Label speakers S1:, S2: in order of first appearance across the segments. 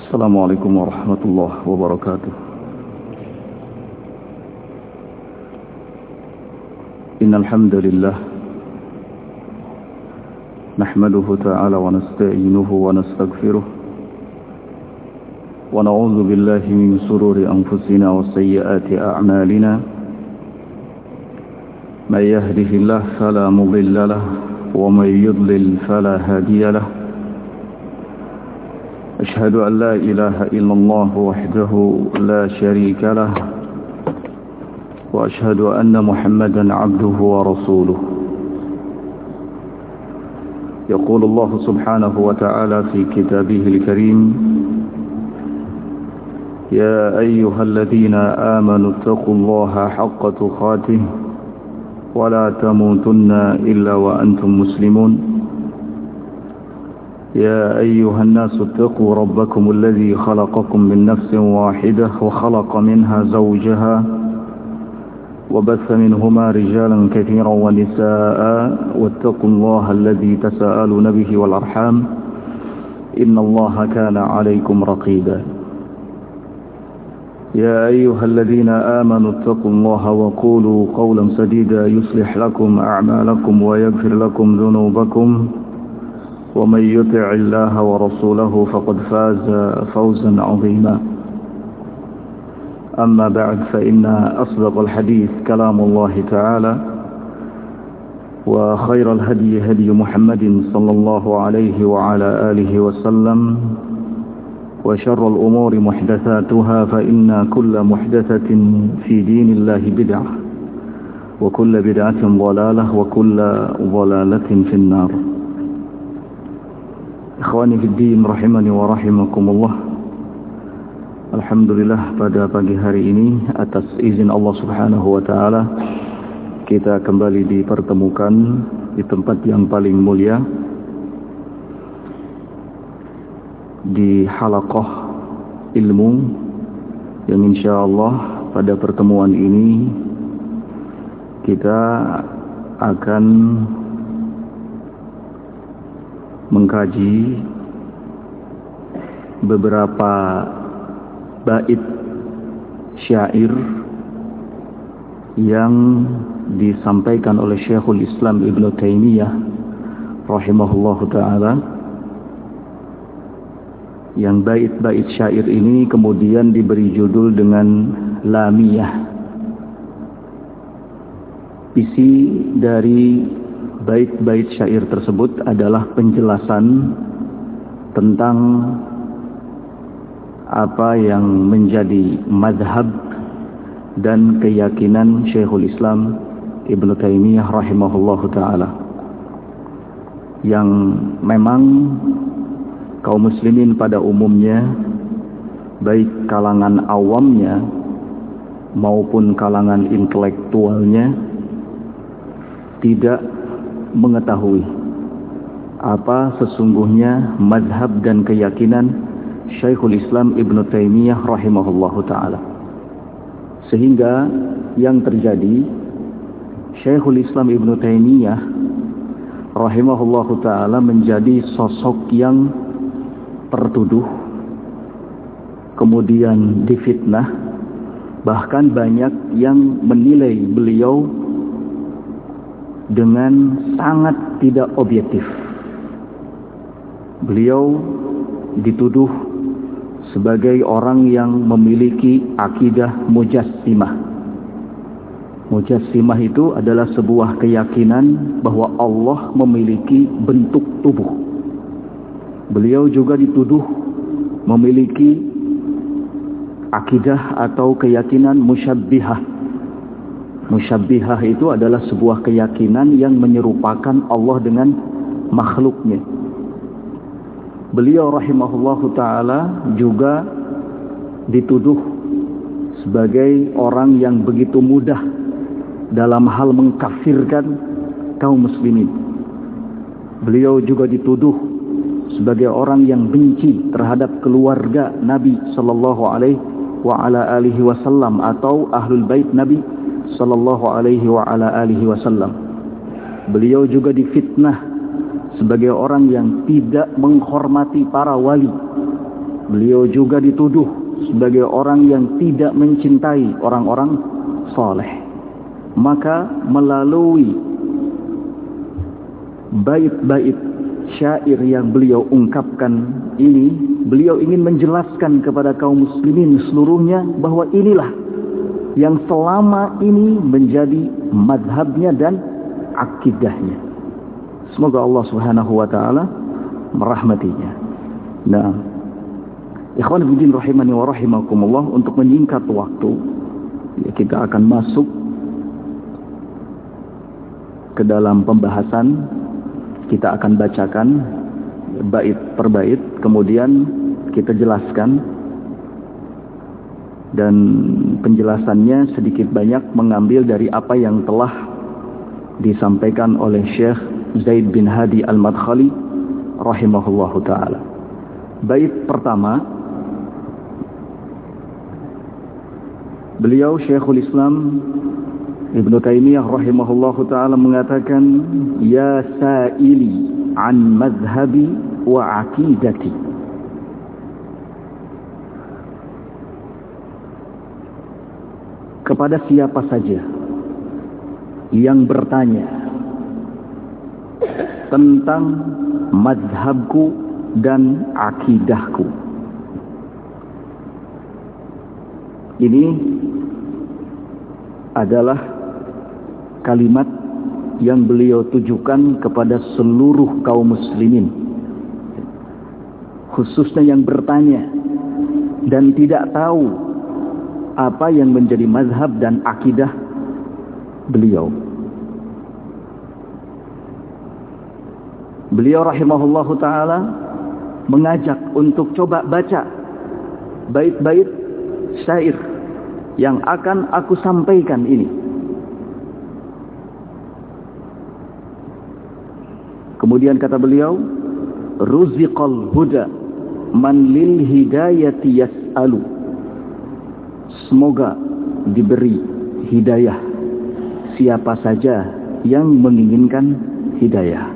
S1: السلام عليكم ورحمة الله وبركاته. إن الحمد لله نحمده تعالى ونستعينه ونستغفره ونعوذ بالله من شرور أنفسنا وسيئات أعمالنا. من يهده الله فلا مضل له ومن يضلل فلا هادي له. أشهد أن لا إله إلا الله وحده لا شريك له وأشهد أن محمدا عبده ورسوله. يقول الله سبحانه وتعالى في كتابه الكريم: يا أيها الذين آمنوا اتقوا الله حق تقاته ولا تموتن إلا وأنتم مسلمون. يا أيها الناس اتقوا ربكم الذي خلقكم من نفس واحدة وخلق منها زوجها وبث منهما رجالا كثيرا ونساء واتقوا الله الذي تساءلون به والأرحام إن الله كان عليكم رقيبا. يا أيها الذين آمنوا اتقوا الله وقولوا قولا سديدا يصلح لكم أعمالكم ويغفر لكم ذنوبكم ومن يطع الله ورسوله فقد فاز فوزا عظيما. أما بعد فإن أصدق الحديث كلام الله تعالى وخير الهدي هدي محمد صلى الله عليه وعلى آله وسلم وشر الأمور محدثاتها فإن كل محدثة في دين الله بدعة وكل بدعة ضلالة وكل ضلالة في النار. Ikhwani fiddin rahimani wa rahimakumullah. Alhamdulillah, pada pagi hari ini atas izin Allah Subhanahu wa taala kita kembali dipertemukan di tempat yang paling mulia, di halaqah ilmu yang insyaallah pada pertemuan ini kita akan mengkaji beberapa bait syair yang disampaikan oleh Syekhul Islam Ibnu Taimiyah rahimahullahu taala, yang bait-bait syair ini kemudian diberi judul dengan Lamiyah. Isi dari bait-bait syair tersebut adalah penjelasan tentang apa yang menjadi madhab dan keyakinan Syekhul Islam Ibnu Taimiyah rahimahullahu ta'ala, yang memang kaum muslimin pada umumnya, baik kalangan awamnya maupun kalangan intelektualnya, tidak mengetahui apa sesungguhnya mazhab dan keyakinan Syekhul Islam Ibnu Taimiyah rahimahullahu ta'ala. Sehingga yang terjadi, Syekhul Islam Ibnu Taimiyah rahimahullahu ta'ala menjadi sosok yang tertuduh, kemudian difitnah, bahkan banyak yang menilai beliau dengan sangat tidak objektif. Beliau dituduh sebagai orang yang memiliki akidah mujassimah. Mujassimah itu adalah sebuah keyakinan bahwa Allah memiliki bentuk tubuh. Beliau juga dituduh memiliki akidah atau keyakinan musyabbihah. Musyabbihah itu adalah sebuah keyakinan yang menyerupakan Allah dengan makhluknya. Beliau rahimahullahu ta'ala juga dituduh sebagai orang yang begitu mudah dalam hal mengkafirkan kaum muslimin. Beliau juga dituduh sebagai orang yang benci terhadap keluarga Nabi sallallahu alaihi wa ala alihi wasallam atau ahlul bait Nabi sallallahu alaihi wa ala alihi wasallam. Beliau juga difitnah sebagai orang yang tidak menghormati para wali. Beliau juga dituduh sebagai orang yang tidak mencintai orang-orang saleh. Maka melalui bait-bait syair yang beliau ungkapkan ini, beliau ingin menjelaskan kepada kaum muslimin seluruhnya bahwa inilah yang selama ini menjadi madhabnya dan akidahnya. Semoga Allah Subhanahu wa taala merahmatinya. Nah, ikhwan fillah rahimani wa rahimakumullah, untuk menyingkat waktu, ya, kita akan masuk ke dalam pembahasan. Kita akan bacakan bait per bait, kemudian kita jelaskan, dan penjelasannya sedikit banyak mengambil dari apa yang telah disampaikan oleh Syekh Zaid bin Hadi Al-Madkhali rahimahullahu ta'ala. Bait pertama, beliau Syekhul Islam Ibnu Taimiyah rahimahullahu ta'ala mengatakan, ya sa'ili an madhhabi wa aqidati. Kepada siapa saja yang bertanya tentang madhabku dan akidahku. Ini adalah kalimat yang beliau tujukan kepada seluruh kaum muslimin, khususnya yang bertanya dan tidak tahu apa yang menjadi mazhab dan akidah beliau. Beliau rahimahullahu ta'ala mengajak untuk coba baca bait-bait syair yang akan aku sampaikan ini. Kemudian kata beliau, ruziqal huda man lil hidayati yas'alu. Semoga diberi hidayah siapa saja yang menginginkan hidayah.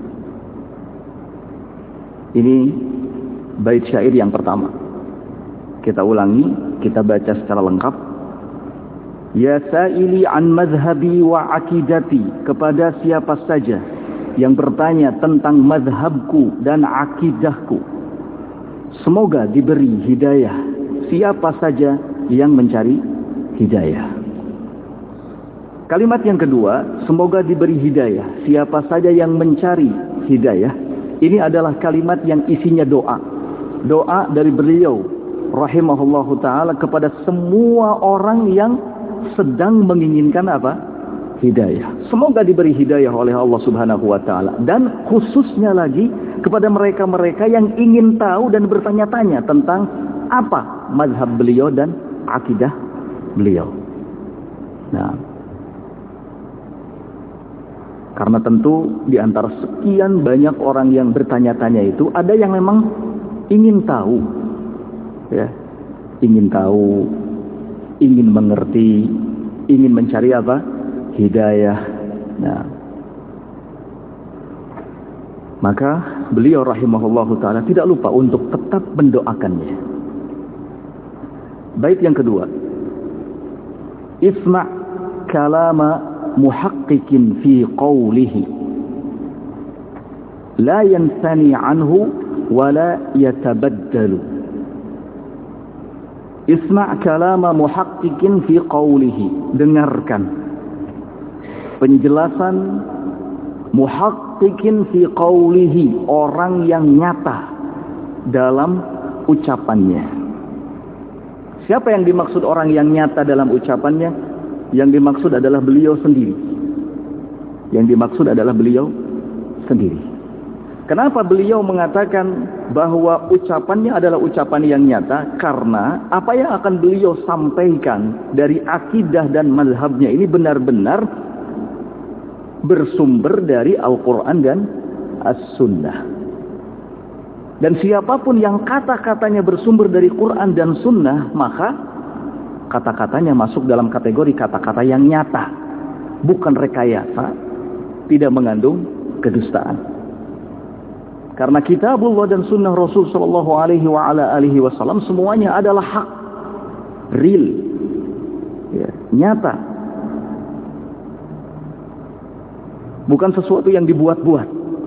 S1: Ini bait syair yang pertama. Kita ulangi, kita baca secara lengkap. Ya sa'ili an madhhabi wa akidati, kepada siapa saja yang bertanya tentang mazhabku dan akidahku, semoga diberi hidayah siapa saja yang mencari hidayah. Kalimat yang kedua, semoga diberi hidayah siapa saja yang mencari hidayah. Ini adalah kalimat yang isinya doa. Doa dari beliau rahimahullahu ta'ala kepada semua orang yang sedang menginginkan apa? Hidayah. Semoga diberi hidayah oleh Allah Subhanahu wa ta'ala. Dan khususnya lagi kepada mereka-mereka yang ingin tahu dan bertanya-tanya tentang apa mazhab beliau dan akidah beliau. Nah, karena tentu di antara sekian banyak orang yang bertanya-tanya itu, ada yang memang ingin tahu, ya, ingin tahu, ingin mengerti, ingin mencari apa? Hidayah. Nah, maka beliau rahimahullahu ta'ala tidak lupa untuk tetap mendoakannya. Bait yang kedua, isma' kalama muhaqqiqin fi qawlihi la yansani anhu wa la yatabaddalu. Isma' kalama muhaqqiqin fi qawlihi, dengarkan penjelasan muhaqqiqin fi qawlihi, orang yang nyata dalam ucapannya. Siapa yang dimaksud orang yang nyata dalam ucapannya? Yang dimaksud adalah beliau sendiri. Yang dimaksud adalah beliau sendiri. Kenapa beliau mengatakan bahwa ucapannya adalah ucapan yang nyata? Karena apa yang akan beliau sampaikan dari akidah dan mazhabnya ini benar-benar bersumber dari Al-Quran dan As-Sunnah. Dan siapapun yang kata-katanya bersumber dari Quran dan Sunnah, maka kata-katanya masuk dalam kategori kata-kata yang nyata, bukan rekayasa, tidak mengandung kedustaan. Karena kitabullah dan sunnah Rasul sallallahu alaihi wasallam semuanya adalah hak, real, ya, nyata. Bukan sesuatu yang dibuat-buat.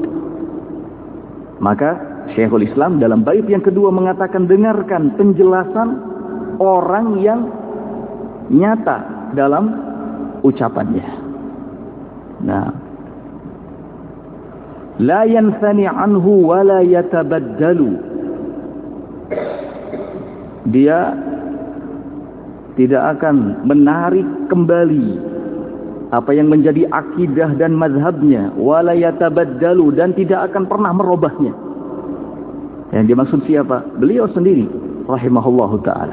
S1: Maka Syekhul Islam dalam bait yang kedua mengatakan, dengarkan penjelasan orang yang nyata dalam ucapannya. Nah, la yanthani anhu wa la yatabaddalu. Dia tidak akan menarik kembali apa yang menjadi akidah dan mazhabnya, wa la yatabaddalu, dan tidak akan pernah merubahnya. Yang dimaksud siapa? Beliau sendiri rahimahullahu taala.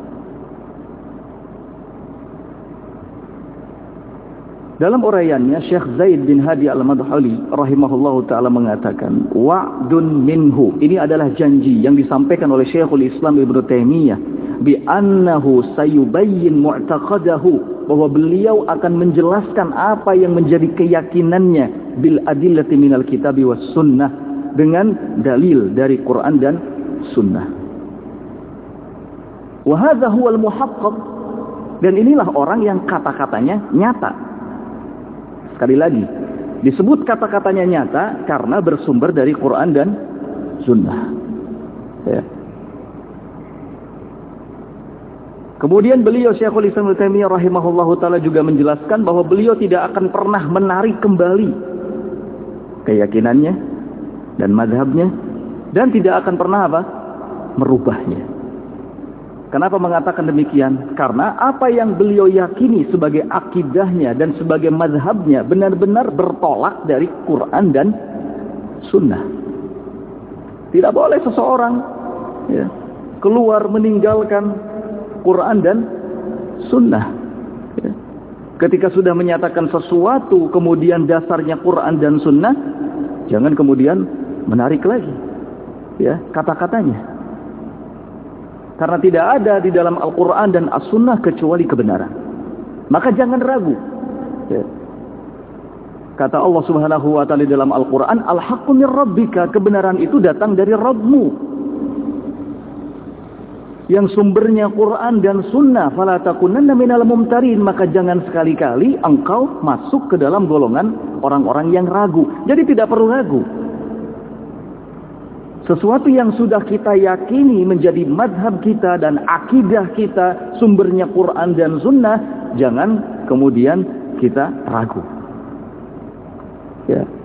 S1: Dalam uraiannya Syekh Zaid bin Hadi Al-Madkhali rahimahullahu taala mengatakan, wa'dun minhu, ini adalah janji yang disampaikan oleh Syekhul Islam Ibnu Taimiyah, bi annahu sayubayyin mu'taqadahu, bahwa beliau akan menjelaskan apa yang menjadi keyakinannya bil adillati minal kitabi was sunnah, dengan dalil dari Quran dan sunnah. Wa hadza huwal muhaqqaq, dan inilah orang yang kata-katanya nyata. Sekali lagi, disebut kata-katanya nyata karena bersumber dari Quran dan sunnah. Ya. Kemudian beliau Syekhul Islam Ibnu Taimiyah rahimahullahu taala juga menjelaskan bahwa beliau tidak akan pernah menarik kembali keyakinannya dan mazhabnya, dan tidak akan pernah merubahnya. Kenapa mengatakan demikian? Karena apa yang beliau yakini sebagai akidahnya dan sebagai mazhabnya benar-benar bertolak dari Quran dan sunnah. Tidak boleh seseorang keluar meninggalkan Quran dan sunnah. Ketika sudah menyatakan sesuatu kemudian dasarnya Quran dan sunnah, jangan kemudian menarik lagi kata-katanya. Karena tidak ada di dalam Al-Quran dan As-Sunnah kecuali kebenaran. Maka jangan ragu. Kata Allah Subhanahu wa ta'ala dalam Al-Quran, Al-haqqu min rabbika, kebenaran itu datang dari Rabbmu, yang sumbernya Quran dan Sunnah. Fala takunanna minal mumtarin, maka jangan sekali-kali engkau masuk ke dalam golongan orang-orang yang ragu. Jadi tidak perlu ragu. Sesuatu yang sudah kita yakini menjadi mazhab kita dan akidah kita, sumbernya Quran dan Sunnah, jangan kemudian kita ragu. Ya.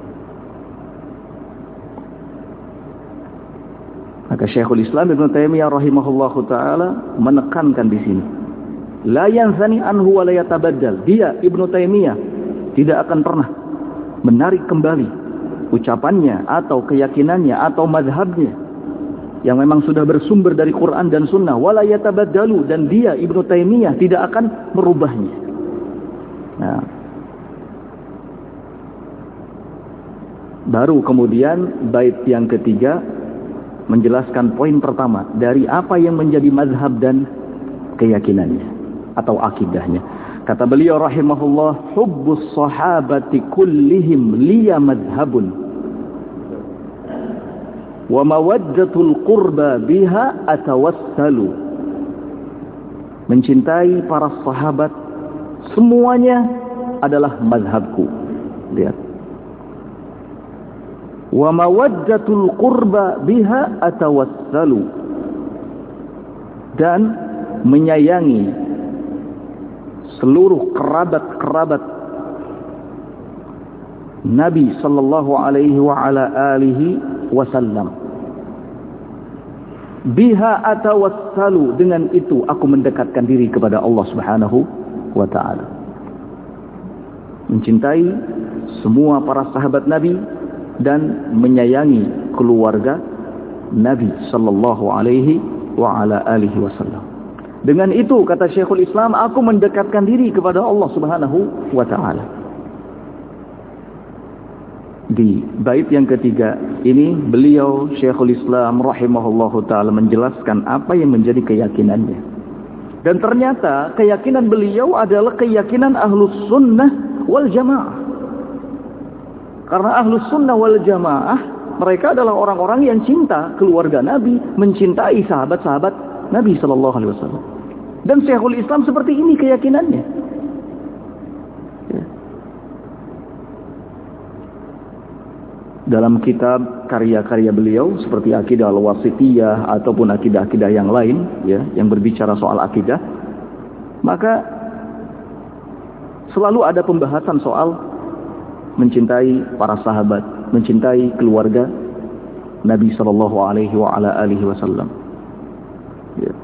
S1: Maka Syekhul Islam Ibnu Taimiyah rahimahullahu taala menekankan di sini, la yanzani anhu wa la yatabaddal. Dia Ibnu Taimiyah tidak akan pernah menarik kembali ucapannya atau keyakinannya atau mazhabnya yang memang sudah bersumber dari Quran dan Sunnah, wala yatabaddalu, dan dia Ibnu Taimiyah tidak akan merubahnya. Nah, baru kemudian bait yang ketiga menjelaskan poin pertama dari apa yang menjadi mazhab dan keyakinannya atau akidahnya. Kata beliau rahimahullah, hubbus sahabati kullihim liya madhabun wa mawaddatul qurba biha atawassalu. Mencintai para sahabat semuanya adalah mazhabku. Lihat. Wa mawaddatul qurba biha atawassalu, dan menyayangi seluruh kerabat-kerabat Nabi sallallahu alaihi wa ala alihi wasallam. Biha atawassalu, dengan itu aku mendekatkan diri kepada Allah Subhanahu wa taala. Mencintai semua para sahabat Nabi dan menyayangi keluarga Nabi sallallahu alaihi wa ala alihi wasallam. Dengan itu, kata Syekhul Islam, aku mendekatkan diri kepada Allah Subhanahu wa ta'ala. Di bait yang ketiga ini, beliau Syekhul Islam rahimahullahu ta'ala menjelaskan apa yang menjadi keyakinannya. Dan ternyata keyakinan beliau adalah keyakinan Ahlus Sunnah wal Jamaah. Karena Ahlus Sunnah wal Jamaah mereka adalah orang-orang yang cinta keluarga Nabi, mencintai sahabat-sahabat Nabi sallallahu alaihi wasallam. Dan Syekhul Islam seperti ini keyakinannya. Ya. Dalam kitab karya-karya beliau seperti Aqidah Al-Wasithiyah ataupun akidah-akidah yang lain ya, yang berbicara soal akidah, maka selalu ada pembahasan soal mencintai para sahabat, mencintai keluarga Nabi sallallahu alaihi wasallam. Ya.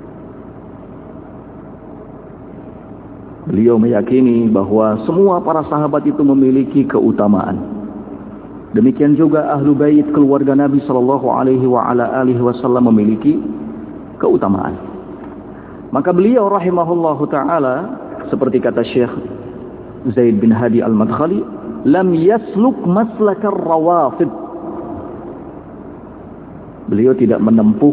S1: Beliau meyakini bahwa semua para sahabat itu memiliki keutamaan. Demikian juga ahlu bait keluarga Nabi sallallahu alaihi wasallam memiliki keutamaan. Maka beliau rahimahullahu taala seperti kata Syekh Zaid bin Hadi Al-Madkhali, lam yasluk maslakar rawafid. Beliau tidak menempuh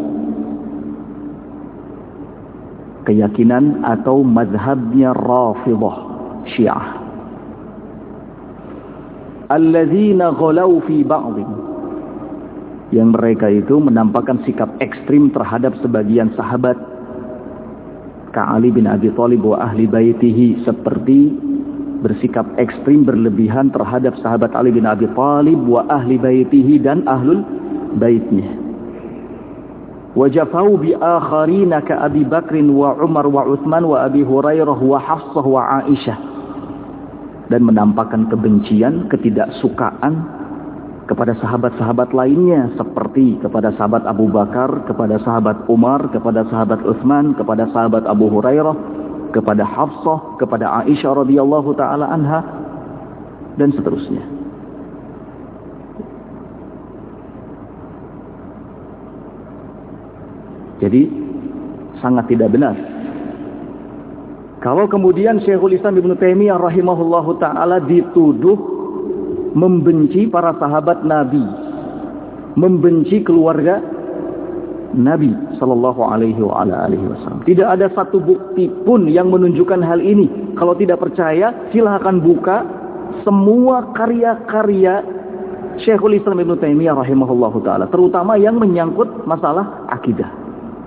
S1: keyakinan atau mazhabnya Rafidhah Syiah. Alladzina ghalau fi ba'd. Yang mereka itu menampakkan sikap ekstrim terhadap sebagian sahabat Ka'ali bin Abi Thalib wa ahli baitihi, seperti bersikap ekstrim berlebihan terhadap sahabat Ali bin Abi Thalib wa ahli baitihi dan ahlul baitnya. Wajafau bi akharina ka Abi Bakrin wa Umar wa Utsman wa Abi Hurairah wa Hafsah wa Aisyah, dan menampakkan kebencian, ketidaksukaan kepada sahabat-sahabat lainnya seperti kepada sahabat Abu Bakar, kepada sahabat Umar, kepada sahabat Utsman, kepada sahabat Abu Hurairah, kepada Hafsah, kepada Aisyah radhiyallahu taala anha, dan seterusnya. Jadi sangat tidak benar kalau kemudian Syekhul Islam Ibnu Taimiyah rahimahullahu taala dituduh membenci para sahabat Nabi, membenci keluarga Nabi sallallahu alaihi wasallam. Tidak ada satu bukti pun yang menunjukkan hal ini. Kalau tidak percaya, silakan buka semua karya-karya Syekhul Islam Ibnu Taimiyah rahimahullahu taala, terutama yang menyangkut masalah akidah.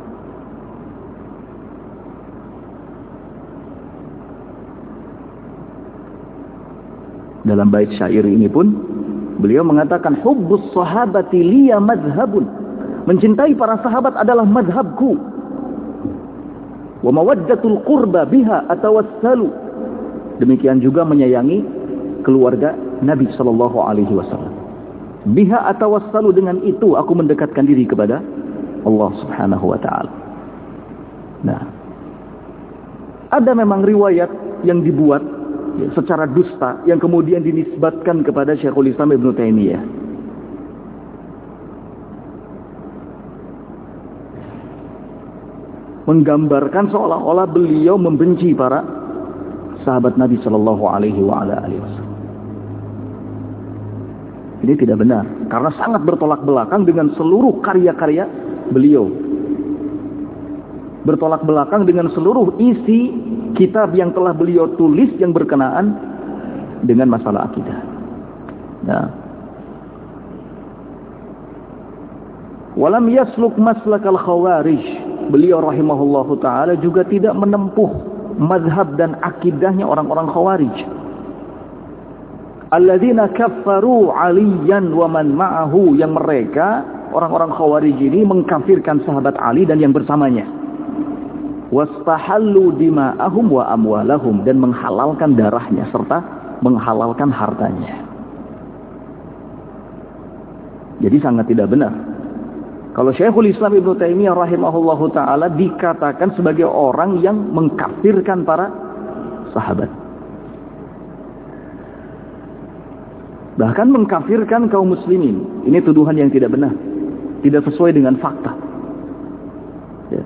S1: Dalam bait syair ini pun beliau mengatakan, hubbus sahabati liya madhabun. Mencintai para sahabat adalah madhabku. Wa mawaddatul qurba biha atawassalu. Demikian juga menyayangi keluarga Nabi sallallahu alaihi wasallam. Biha atawassalu, dengan itu aku mendekatkan diri kepada Allah Subhanahu wa taala. Nah, ada memang riwayat yang dibuat secara dusta yang kemudian dinisbatkan kepada Syekhul Islam Ibnu Taimiyah. Menggambarkan seolah-olah beliau membenci para sahabat Nabi sallallahu alaihi wasallam. Ini tidak benar karena sangat bertolak belakang dengan seluruh karya-karya beliau. Bertolak belakang dengan seluruh isi kitab yang telah beliau tulis yang berkenaan dengan masalah akidah. Nah, walam yasluk maslakal khawarij. Beliau rahimahullahu taala juga tidak menempuh mazhab dan akidahnya orang-orang khawarij. Alladzina kaffaru Aliyan wa man ma'ahu, yang mereka orang-orang khawarij ini mengkafirkan sahabat Ali dan yang bersamanya. Wastahallu dima'ahum wa amwalahum, dan menghalalkan darahnya serta menghalalkan hartanya. Jadi sangat tidak benar kalau Syekhul Islam Ibnu Taimiyah rahimahullahu taala dikatakan sebagai orang yang mengkafirkan para sahabat, bahkan mengkafirkan kaum muslimin. Ini tuduhan yang tidak benar, tidak sesuai dengan fakta. Ya.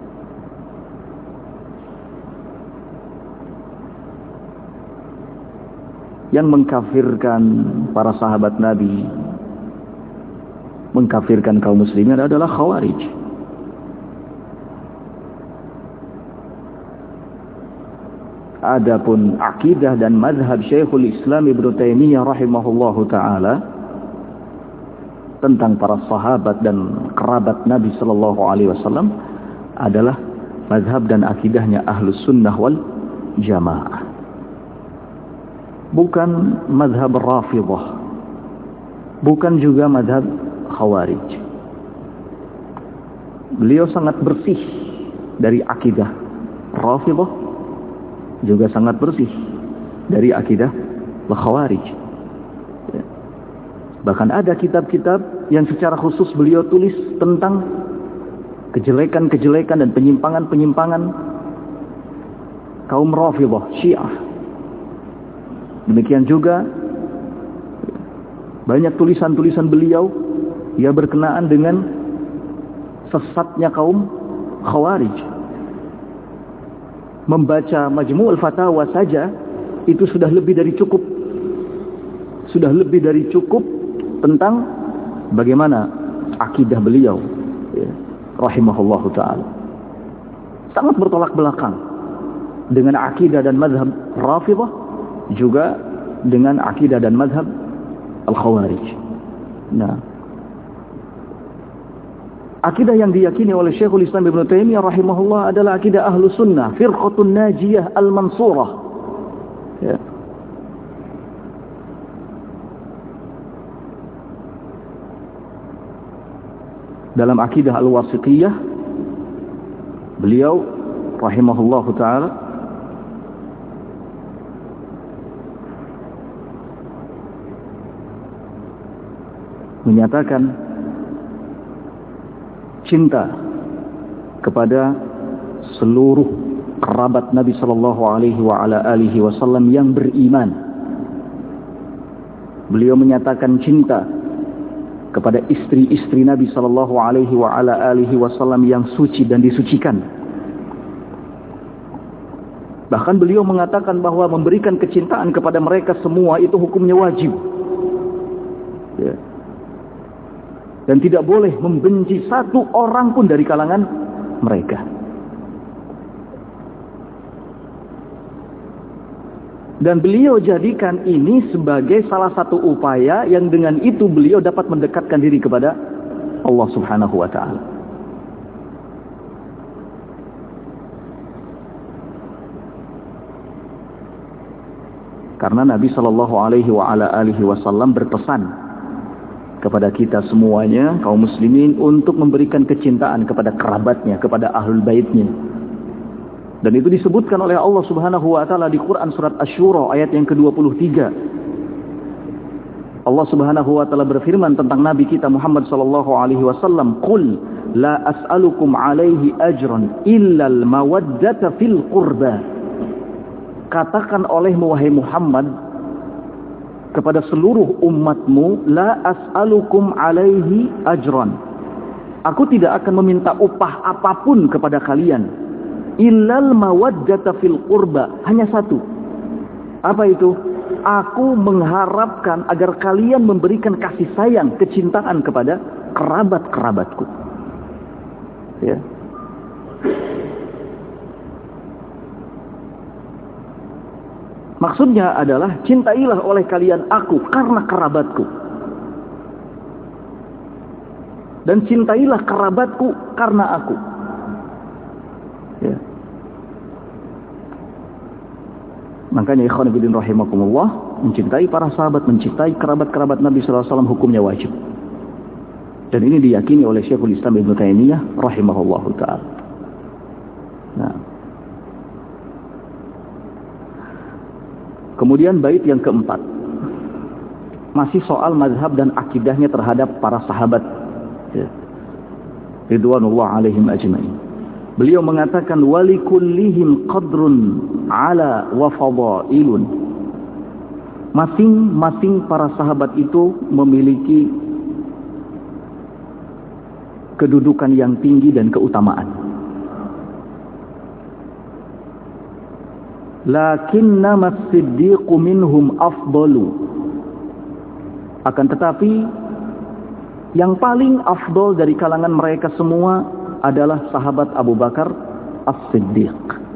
S1: Yang mengkafirkan para sahabat Nabi, mengkafirkan kaum muslimin adalah khawarij. Adapun akidah dan mazhab Syekhul Islam Ibnu Taimiyah rahimahullahu taala, tentang para sahabat dan kerabat Nabi sallallahu alaihi wasallam adalah mazhab dan akidahnya Ahlus Sunnah wal Jamaah. Bukan mazhab Rafidhah. Bukan juga mazhab Khawarij. Beliau sangat bersih dari akidah Rafidhah, juga sangat bersih dari akidah Khawarij. Bahkan ada kitab-kitab yang secara khusus beliau tulis tentang kejelekan-kejelekan dan penyimpangan-penyimpangan kaum Rafidhah, Syiah. Demikian juga banyak tulisan-tulisan beliau yang berkenaan dengan sesatnya kaum Khawarij. Membaca Majmu'ul Fatawa saja itu sudah lebih dari cukup. Sudah lebih dari cukup tentang bagaimana akidah beliau, ya, rahimahullahu ta'ala. Sangat bertolak belakang dengan akidah dan mazhab Rafidhah, juga dengan akidah dan mazhab Al-Khawarij. Nah, akidah yang diyakini oleh Syekhul Islam Ibnu Taimiyah rahimahullah adalah akidah Ahlus Sunnah, firqatun najiyah al-mansurah. Ya. Dalam akidah al-wasithiyah, beliau rahimahullahu ta'ala menyatakan cinta kepada seluruh kerabat Nabi sallallahu alaihi wa ala alihi wasallam yang beriman. Beliau menyatakan cinta kepada istri-istri Nabi sallallahu alaihi wa ala alihi wasallam yang suci dan disucikan. Bahkan beliau mengatakan bahwa memberikan kecintaan kepada mereka semua itu hukumnya wajib. Ya. Dan tidak boleh membenci satu orang pun dari kalangan mereka. Dan beliau jadikan ini sebagai salah satu upaya yang dengan itu beliau dapat mendekatkan diri kepada Allah Subhanahu wa ta'ala. Karena Nabi sallallahu alaihi wa ala alihi wasallam berpesan kepada kita semuanya, kaum muslimin, untuk memberikan kecintaan kepada kerabatnya, kepada ahlul baitnya. Dan itu disebutkan oleh Allah Subhanahu wa ta'ala di Quran surat Asy-Syura ayat yang ke-23. Allah Subhanahu wa ta'ala berfirman tentang Nabi kita Muhammad sallallahu alaihi wasallam, "Qul la as'alukum alaihi ajran illa al-mawaddata fil qurba." Katakan olehmu wahai Muhammad kepada seluruh umatmu, la as'alukum alaihi ajran. Aku tidak akan meminta upah apapun kepada kalian. Illal mawaddata fil qurba, hanya satu. Apa itu? Aku mengharapkan agar kalian memberikan kasih sayang, kecintaan kepada kerabat-kerabatku. Ya. Maksudnya adalah cintailah oleh kalian aku karena kerabatku. Dan cintailah kerabatku karena aku. Ya. Makanya ikhwan fillah rahimakumullah, mencintai para sahabat, mencintai kerabat-kerabat Nabi sallallahu alaihi wasallam hukumnya wajib. Dan ini diyakini oleh Syekhul Islam Ibnu Taimiyah rahimahullahu taala. Nah. Kemudian bait yang keempat, masih soal mazhab dan akidahnya terhadap para sahabat, ya, ridwanullah alaihim ajma'in. Beliau mengatakan walikullihim qadrun ala wa fadailun. Masing-masing para sahabat itu memiliki kedudukan yang tinggi dan keutamaan. Lakinnama as-siddiqu minhum afdalu. Akan tetapi yang paling afdal dari kalangan mereka semua adalah sahabat Abu Bakar As-Siddiq.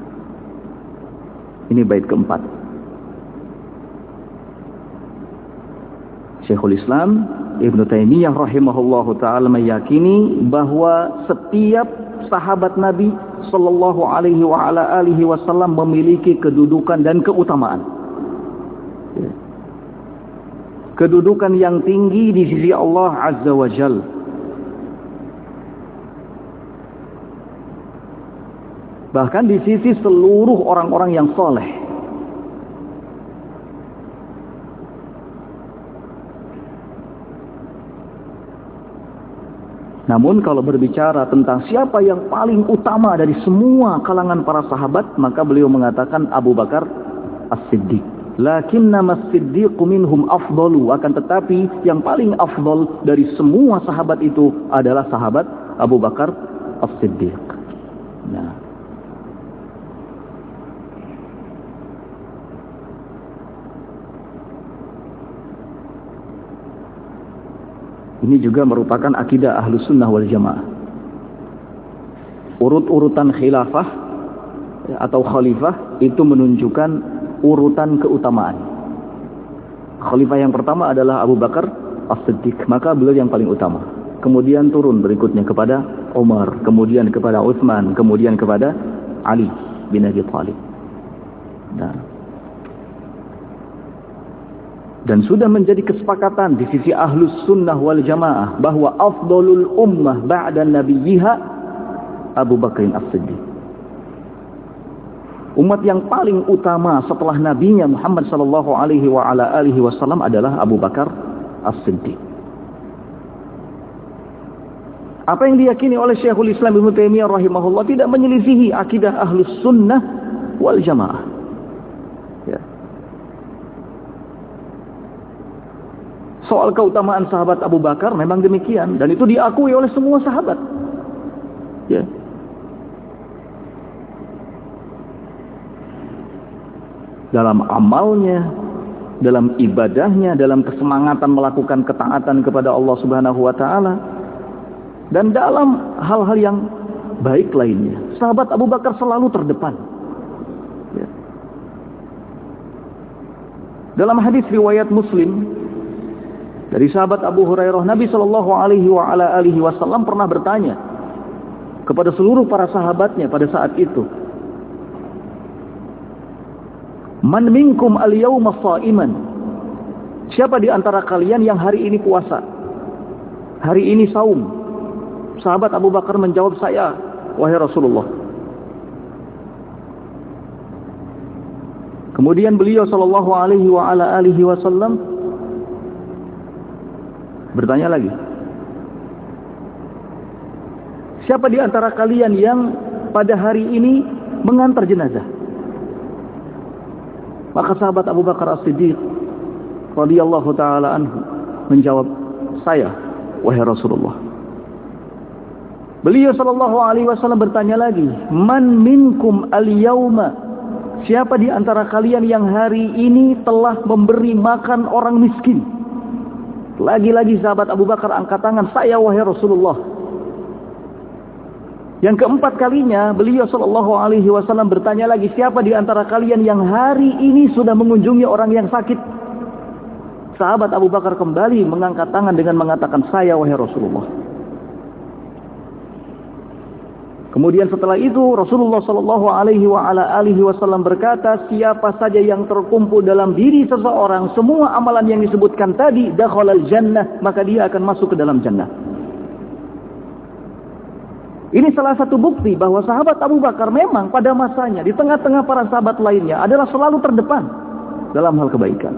S1: Ini bait keempat. Syekhul Islam Ibnu Taimiyah rahimahullahu taala meyakini bahwa setiap sahabat Nabi sallallahu alaihi wa ala alihi wasallam memiliki kedudukan dan keutamaan. Kedudukan yang tinggi di sisi Allah Azza wa Jalla. Bahkan di sisi seluruh orang-orang yang soleh. Namun kalau berbicara tentang siapa yang paling utama dari semua kalangan para sahabat, maka beliau mengatakan Abu Bakar As-Siddiq. Lakinnama as-siddiqu minhum afdalu, akan tetapi yang paling afdal dari semua sahabat itu adalah sahabat Abu Bakar As-Siddiq. Nah, ini juga merupakan akidah Ahlus Sunnah wal Jamaah. Urut-urutan khilafah atau khalifah itu menunjukkan urutan keutamaan. Khalifah yang pertama adalah Abu Bakar As-Siddiq, maka beliau yang paling utama. Kemudian turun berikutnya kepada Umar, kemudian kepada Utsman, kemudian kepada Ali bin Abi Thalib. Nah, dan sudah menjadi kesepakatan di sisi Ahlus Sunnah wal Jamaah bahwa afdalul ummah ba'da nabiyyiha Abu Bakar As-Siddiq. Umat yang paling utama setelah nabinya Muhammad sallallahu alaihi wa ala alihi wasallam adalah Abu Bakar As-Siddiq. Apa yang diyakini oleh Syekhul Islam Ibnu Taimiyah rahimahullah tidak menyelisihi akidah Ahlus Sunnah wal Jamaah. Ya. Soal keutamaan sahabat Abu Bakar memang demikian, dan itu diakui oleh semua sahabat. Ya. Dalam amalnya, dalam ibadahnya, dalam kesemangatan melakukan ketaatan kepada Allah Subhanahu wa taala, dan dalam hal-hal yang baik lainnya, sahabat Abu Bakar selalu terdepan. Ya. Dalam hadis riwayat Muslim dari sahabat Abu Hurairah, Nabi sallallahu alaihi wa ala alihi wasallam pernah bertanya kepada seluruh para sahabatnya pada saat itu, "Man minkum al-yawma sha'iman?" Siapa di antara kalian yang hari ini puasa? Hari ini saum? Sahabat Abu Bakar menjawab, "Saya, wahai Rasulullah." Kemudian beliau sallallahu alaihi wa ala alihi wasallam bertanya lagi, "Siapa di antara kalian yang pada hari ini mengantar jenazah?" Maka sahabat Abu Bakar As-Siddiq radhiyallahu taala anhu menjawab, "Saya, wahai Rasulullah." Beliau sallallahu alaihi wasallam bertanya lagi, "Man minkum al-yauma?" Siapa di antara kalian yang hari ini telah memberi makan orang miskin? Lagi-lagi sahabat Abu Bakar angkat tangan, "Saya, wahai Rasulullah." Yang keempat kalinya beliau sallallahu alaihi wasallam bertanya lagi, "Siapa di antara kalian yang hari ini sudah mengunjungi orang yang sakit?" Sahabat Abu Bakar kembali mengangkat tangan dengan mengatakan, "Saya, wahai Rasulullah." Kemudian setelah itu Rasulullah sallallahu alaihi wa ala alihi wasallam berkata, "Siapa saja yang terkumpul dalam diri seseorang semua amalan yang disebutkan tadi, dakhalal jannah, maka dia akan masuk ke dalam jannah." Ini salah satu bukti bahwa sahabat Abu Bakar memang pada masanya di tengah-tengah para sahabat lainnya adalah selalu terdepan dalam hal kebaikan.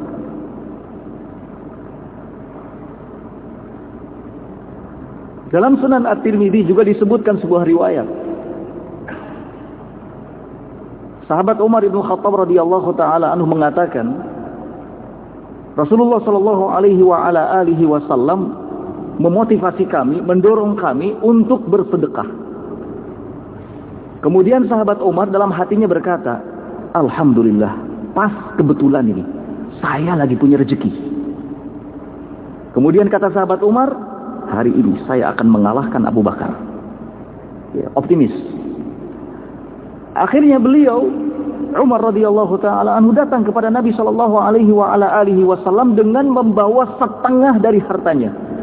S1: Dalam Sunan At-Tirmidzi juga disebutkan sebuah riwayat. Sahabat Umar bin Khattab radhiyallahu taala anhu mengatakan, Rasulullah sallallahu alaihi wa ala alihi wasallam memotivasi kami, mendorong kami untuk bersedekah. Kemudian sahabat Umar dalam hatinya berkata, "Alhamdulillah, pas kebetulan ini saya lagi punya rezeki." Kemudian kata sahabat Umar, "Hari ini saya akan mengalahkan Abu Bakar." Ya, optimis. Akhirnya beliau Umar radhiyallahu taala anhu datang kepada Nabi sallallahu alaihi wa ala alihi wasallam dengan membawa setengah dari hartanya.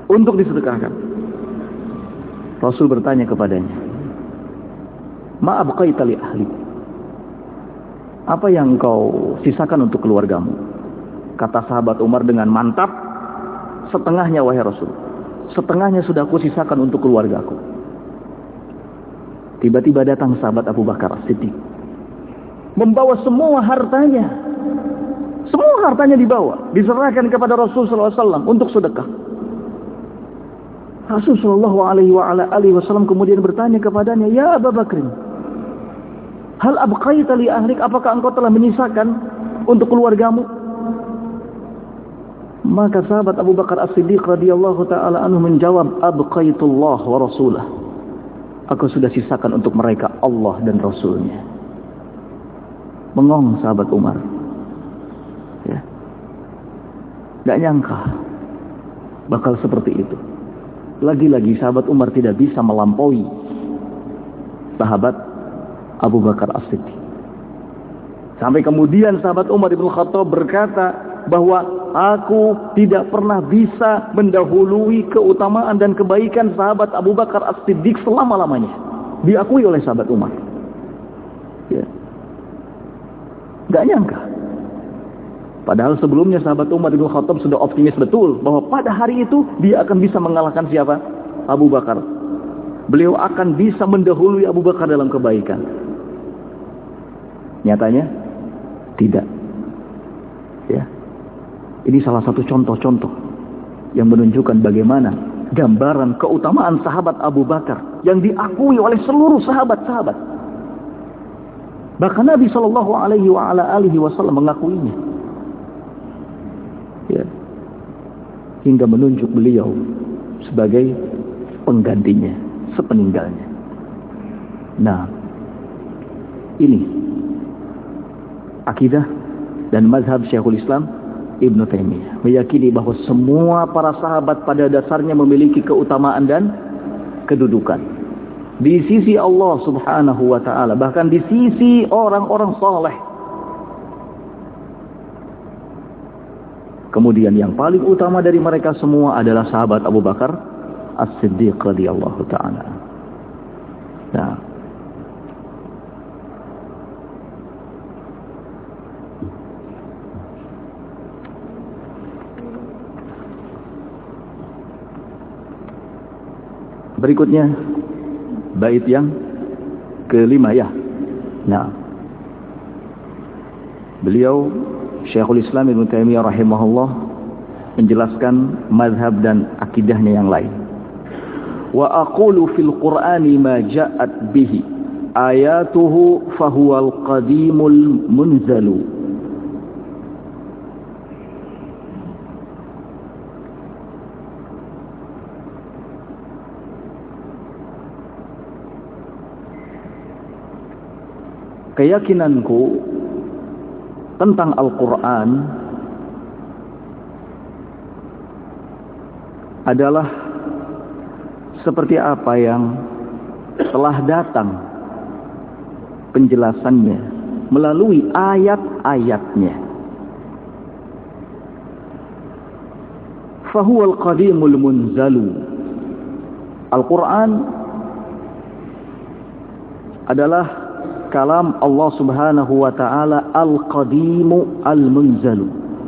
S1: untuk disedekahkan. Rasul bertanya kepadanya, "Ma abqaita li ahli?" Apa yang kau sisakan untuk keluargamu? Kata sahabat Umar dengan mantap, "Setengahnya wahai Rasul. Setengahnya sudah aku sisakan untuk keluargaku." Tiba-tiba datang sahabat Abu Bakar As-Siddiq, membawa semua hartanya. Semua hartanya dibawa, diserahkan kepada Rasul SAW untuk sedekah. Rasul SAW kemudian bertanya kepadanya, "Ya Abu Bakr, hal abqaita li ahlik? Apakah engkau telah menyisakan untuk keluargamu?" Maka sahabat Abu Bakar As-Siddiq radhiyallahu taala anhu menjawab, "Abqaitullah wa rasulah." Aku sudah sisakan untuk mereka Allah dan Rasulnya. Bengong sahabat Umar. Ya. Gak nyangka bakal seperti itu. Lagi-lagi sahabat Umar tidak bisa melampaui sahabat Abu Bakar As-Siddiq. Sampai kemudian sahabat Umar bin Khattab berkata bahwa aku tidak pernah bisa mendahului keutamaan dan kebaikan sahabat Abu Bakar As-Siddiq selama-lamanya. Diakui oleh sahabat Umar. Ya. Gak nyangka. Padahal sebelumnya sahabat Umar bin Khattab sudah optimis betul bahwa pada hari itu dia akan bisa mengalahkan siapa? Abu Bakar. Beliau akan bisa mendahului Abu Bakar dalam kebaikan. Nyatanya tidak. Ya. Ini salah satu contoh-contoh yang menunjukkan bagaimana gambaran keutamaan sahabat Abu Bakar yang diakui oleh seluruh sahabat-sahabat. Bahkan Nabi SAW mengakuinya. Ya. Hingga menunjuk beliau sebagai penggantinya sepeninggalnya. Nah, ini akidah dan mazhab Syekhul Islam Ibnu Taimiyah, meyakini bahwa semua para sahabat pada dasarnya memiliki keutamaan dan kedudukan di sisi Allah Subhanahu wa taala, bahkan di sisi orang-orang saleh. Kemudian yang paling utama dari mereka semua adalah sahabat Abu Bakar As-Siddiq radhiyallahu taala. Nah, berikutnya bait yang kelima ya. Nah, beliau Syekhul Islam Ibnu Taimiyah rahimahullah menjelaskan mazhab dan akidahnya yang lain. Wa aqulu fil Qur'ani ma ja'at bihi ayatuhu fahuwal qadimul munzalu. Keyakinanku tentang Al-Quran adalah seperti apa yang telah datang penjelasannya melalui ayat-ayatnya. Fahuwal qadimul munzalu. Al-Quran adalah kalam Allah Subhanahu wa ta'ala al-qadimu al-munzalu,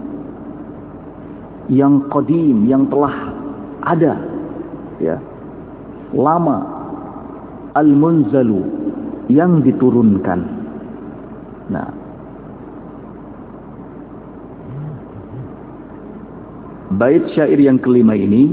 S1: yang qadim, yang telah ada, ya, lama, al-munzalu, yang diturunkan. Nah, bait syair yang kelima ini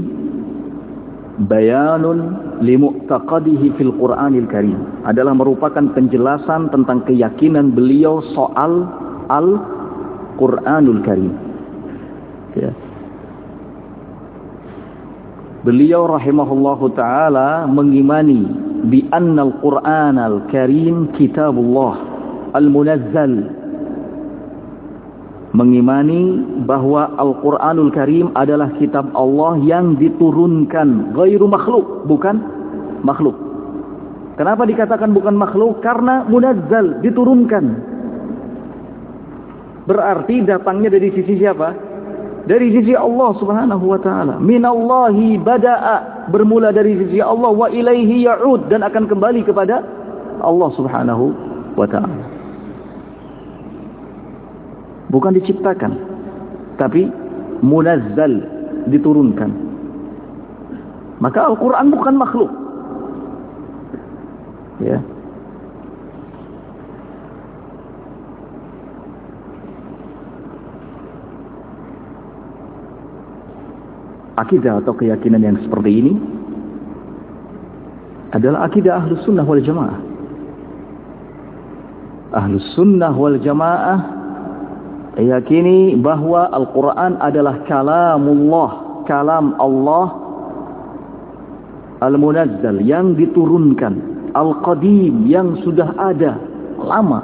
S1: bayanun limu'taqadihi fil Qur'anil Karim, adalah merupakan penjelasan tentang keyakinan beliau soal Al-Qur'anul Karim. Ya. Beliau rahimahullahu ta'ala mengimani bi annal Qur'anal Karim kitabullah al-munazzal, mengimani bahwa Al-Quranul Karim adalah kitab Allah yang diturunkan, ghairu makhluk, bukan makhluk. Kenapa dikatakan bukan makhluk? Karena munazzal, diturunkan. Berarti datangnya dari sisi siapa? dari sisi Allah Subhanahu wa taala. Minallahi bada'a, bermula dari sisi Allah, wa ilaihi ya'ud, dan akan kembali kepada Allah Subhanahu wa taala. Bukan diciptakan, tapi munazzal, diturunkan. Maka Al-Qur'an bukan makhluk. Ya. Akidah atau keyakinan yang seperti ini adalah akidah Ahlus Sunnah wal Jamaah. Ahlus Sunnah wal Jamaah meyakini bahwa Al-Quran adalah kalamullah, kalam Allah al-munazzal, yang diturunkan, al-qadim, yang sudah ada lama.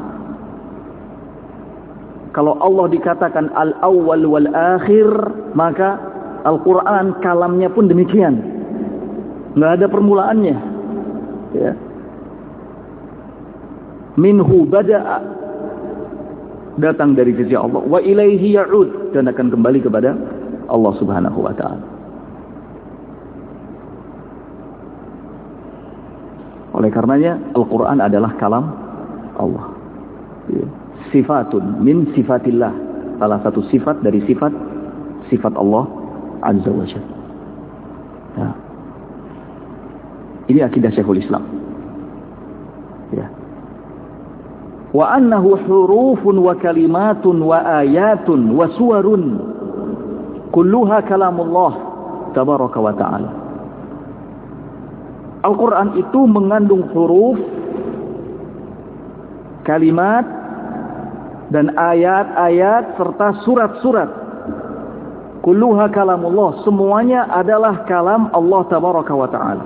S1: Kalau Allah dikatakan al-awwal wal-akhir, maka Al-Quran kalamnya pun demikian, nggak ada permulaannya. Ya. Minhu bada'a, datang dari sisi Allah, wa ilaihi ya'ud, dan akan kembali kepada Allah Subhanahu wa ta'ala. Oleh karenanya Al-Quran adalah kalam Allah. Ya. Sifatun min sifatillah, salah satu sifat dari sifat Allah Azza wa Jalla. Ya. Ini akidah Syekhul Islam. Ya. Wa annahu hurufun wa kalimatun wa ayatun wa suwarun kulluha kalamullah tabaraka wa ta'ala. Al-Quran itu mengandung huruf, kalimat, dan ayat-ayat serta surat-surat. Kulluha kalamullah, semuanya adalah kalam Allah tabaraka wa ta'ala.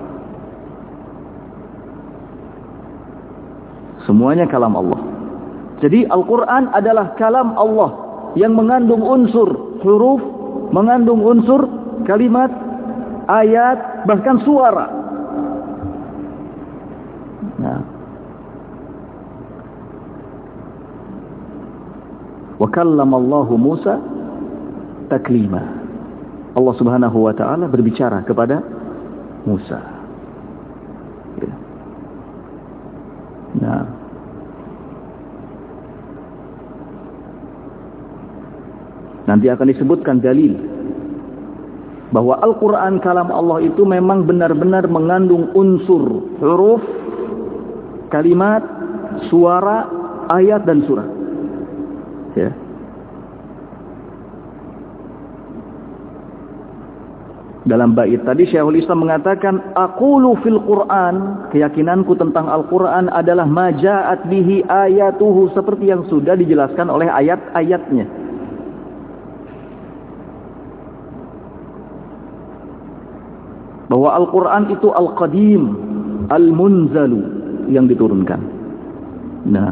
S1: Semuanya kalam Allah. Jadi Al-Quran adalah kalam Allah yang mengandung unsur huruf, mengandung unsur kalimat, ayat, bahkan suara. Nah. Wa kallama Allahu Musa taklima. Allah Subhanahu wa ta'ala berbicara kepada Musa. Ya. Nah. Nanti akan disebutkan dalil bahwa Al-Quran kalam Allah itu memang benar-benar mengandung unsur huruf, kalimat, suara, ayat, dan surat. Ya. Dalam bait tadi Syekhul Islam mengatakan, aqulu fil Quran, keyakinanku tentang Al-Quran adalah maja'at bihi ayatuhu, seperti yang sudah dijelaskan oleh ayat-ayatnya. Bahwa Al-Quran itu Al-Qadim, Al-Munzalu, yang diturunkan. Nah,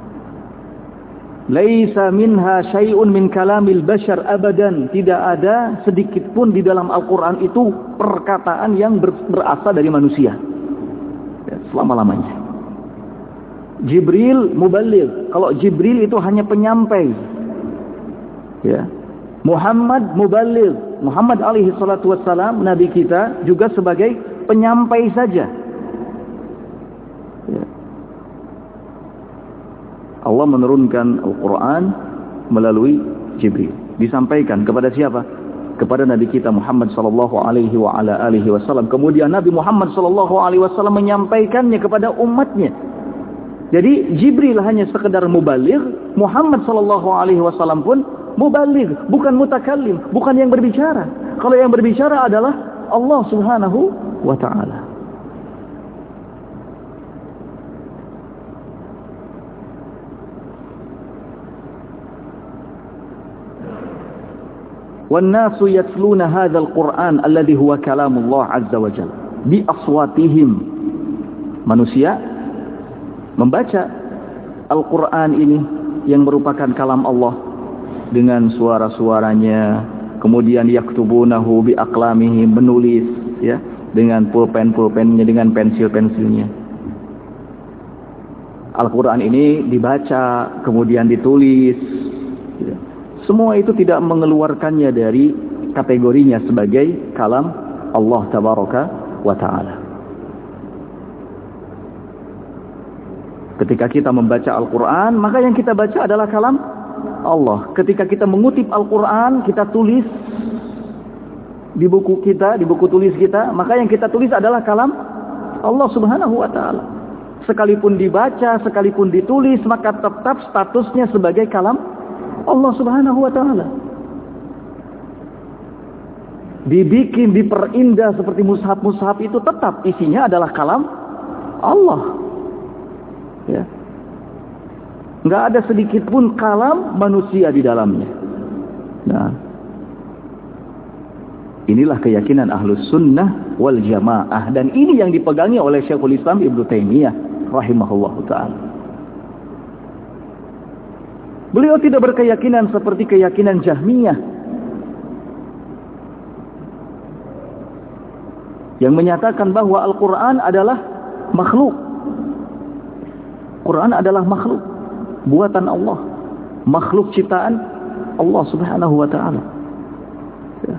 S1: laisa minha syai'un min kalamil bashar abadan, tidak ada sedikit pun di dalam Al-Quran itu perkataan yang berasal dari manusia, ya, selama-lamanya. Jibril muballigh, kalau Jibril itu hanya penyampai, ya. Muhammad muballigh, Muhammad alaihi salatu wassalam, Nabi kita juga sebagai penyampai saja. Ya. Allah menurunkan Al-Quran melalui Jibril. Disampaikan kepada siapa? Kepada Nabi kita Muhammad sallallahu alaihi wa ala alihi wasallam. Kemudian Nabi Muhammad sallallahu alaihi wasallam menyampaikannya kepada umatnya. Jadi Jibril hanya sekedar mubaligh, Muhammad sallallahu alaihi wasallam pun mubaligh, bukan mutakallim, bukan yang berbicara. Kalau yang berbicara adalah Allah Subhanahu wa ta'ala. وَالنَّاسُ يَتْلُونَ هَذَا الْقُرْآنَ الَّذِي هُوَ كَلَامُ اللَّهِ عَزَّ وَجَلَّ بِأَصْوَاتِهِمْ. Manusia membaca Al-Quran ini yang merupakan kalam Allah dengan suara-suaranya, kemudian yaktubunahu bi aqlamihim, menulis, ya, dengan pulpen-pulpennya, dengan pensil-pensilnya. Al-Quran ini dibaca, kemudian ditulis, ya, semua itu tidak mengeluarkannya dari kategorinya sebagai kalam Allah tabaraka wa ta'ala. Ketika kita membaca Al-Quran, maka yang kita baca adalah kalam Allah. Ketika kita mengutip Al-Quran, kita tulis di buku kita, di buku tulis kita, maka yang kita tulis adalah kalam Allah subhanahu wa ta'ala. Sekalipun dibaca, sekalipun ditulis, maka tetap statusnya sebagai kalam Allah subhanahu wa ta'ala. Dibikin, diperindah seperti mushaf-mushaf itu, tetap isinya adalah kalam Allah. Ya. Nggak ada sedikit pun kalam manusia di dalamnya. Nah, inilah keyakinan Ahlus Sunnah wal Jamaah, dan ini yang dipegangi oleh Syekhul Islam Ibnu Taimiyah rahimahullahu ta'ala. Beliau tidak berkeyakinan seperti keyakinan Jahmiyah yang menyatakan bahwa Al-Quran adalah makhluk. Quran adalah makhluk buatan Allah, makhluk ciptaan Allah subhanahu wa ta'ala. Ya.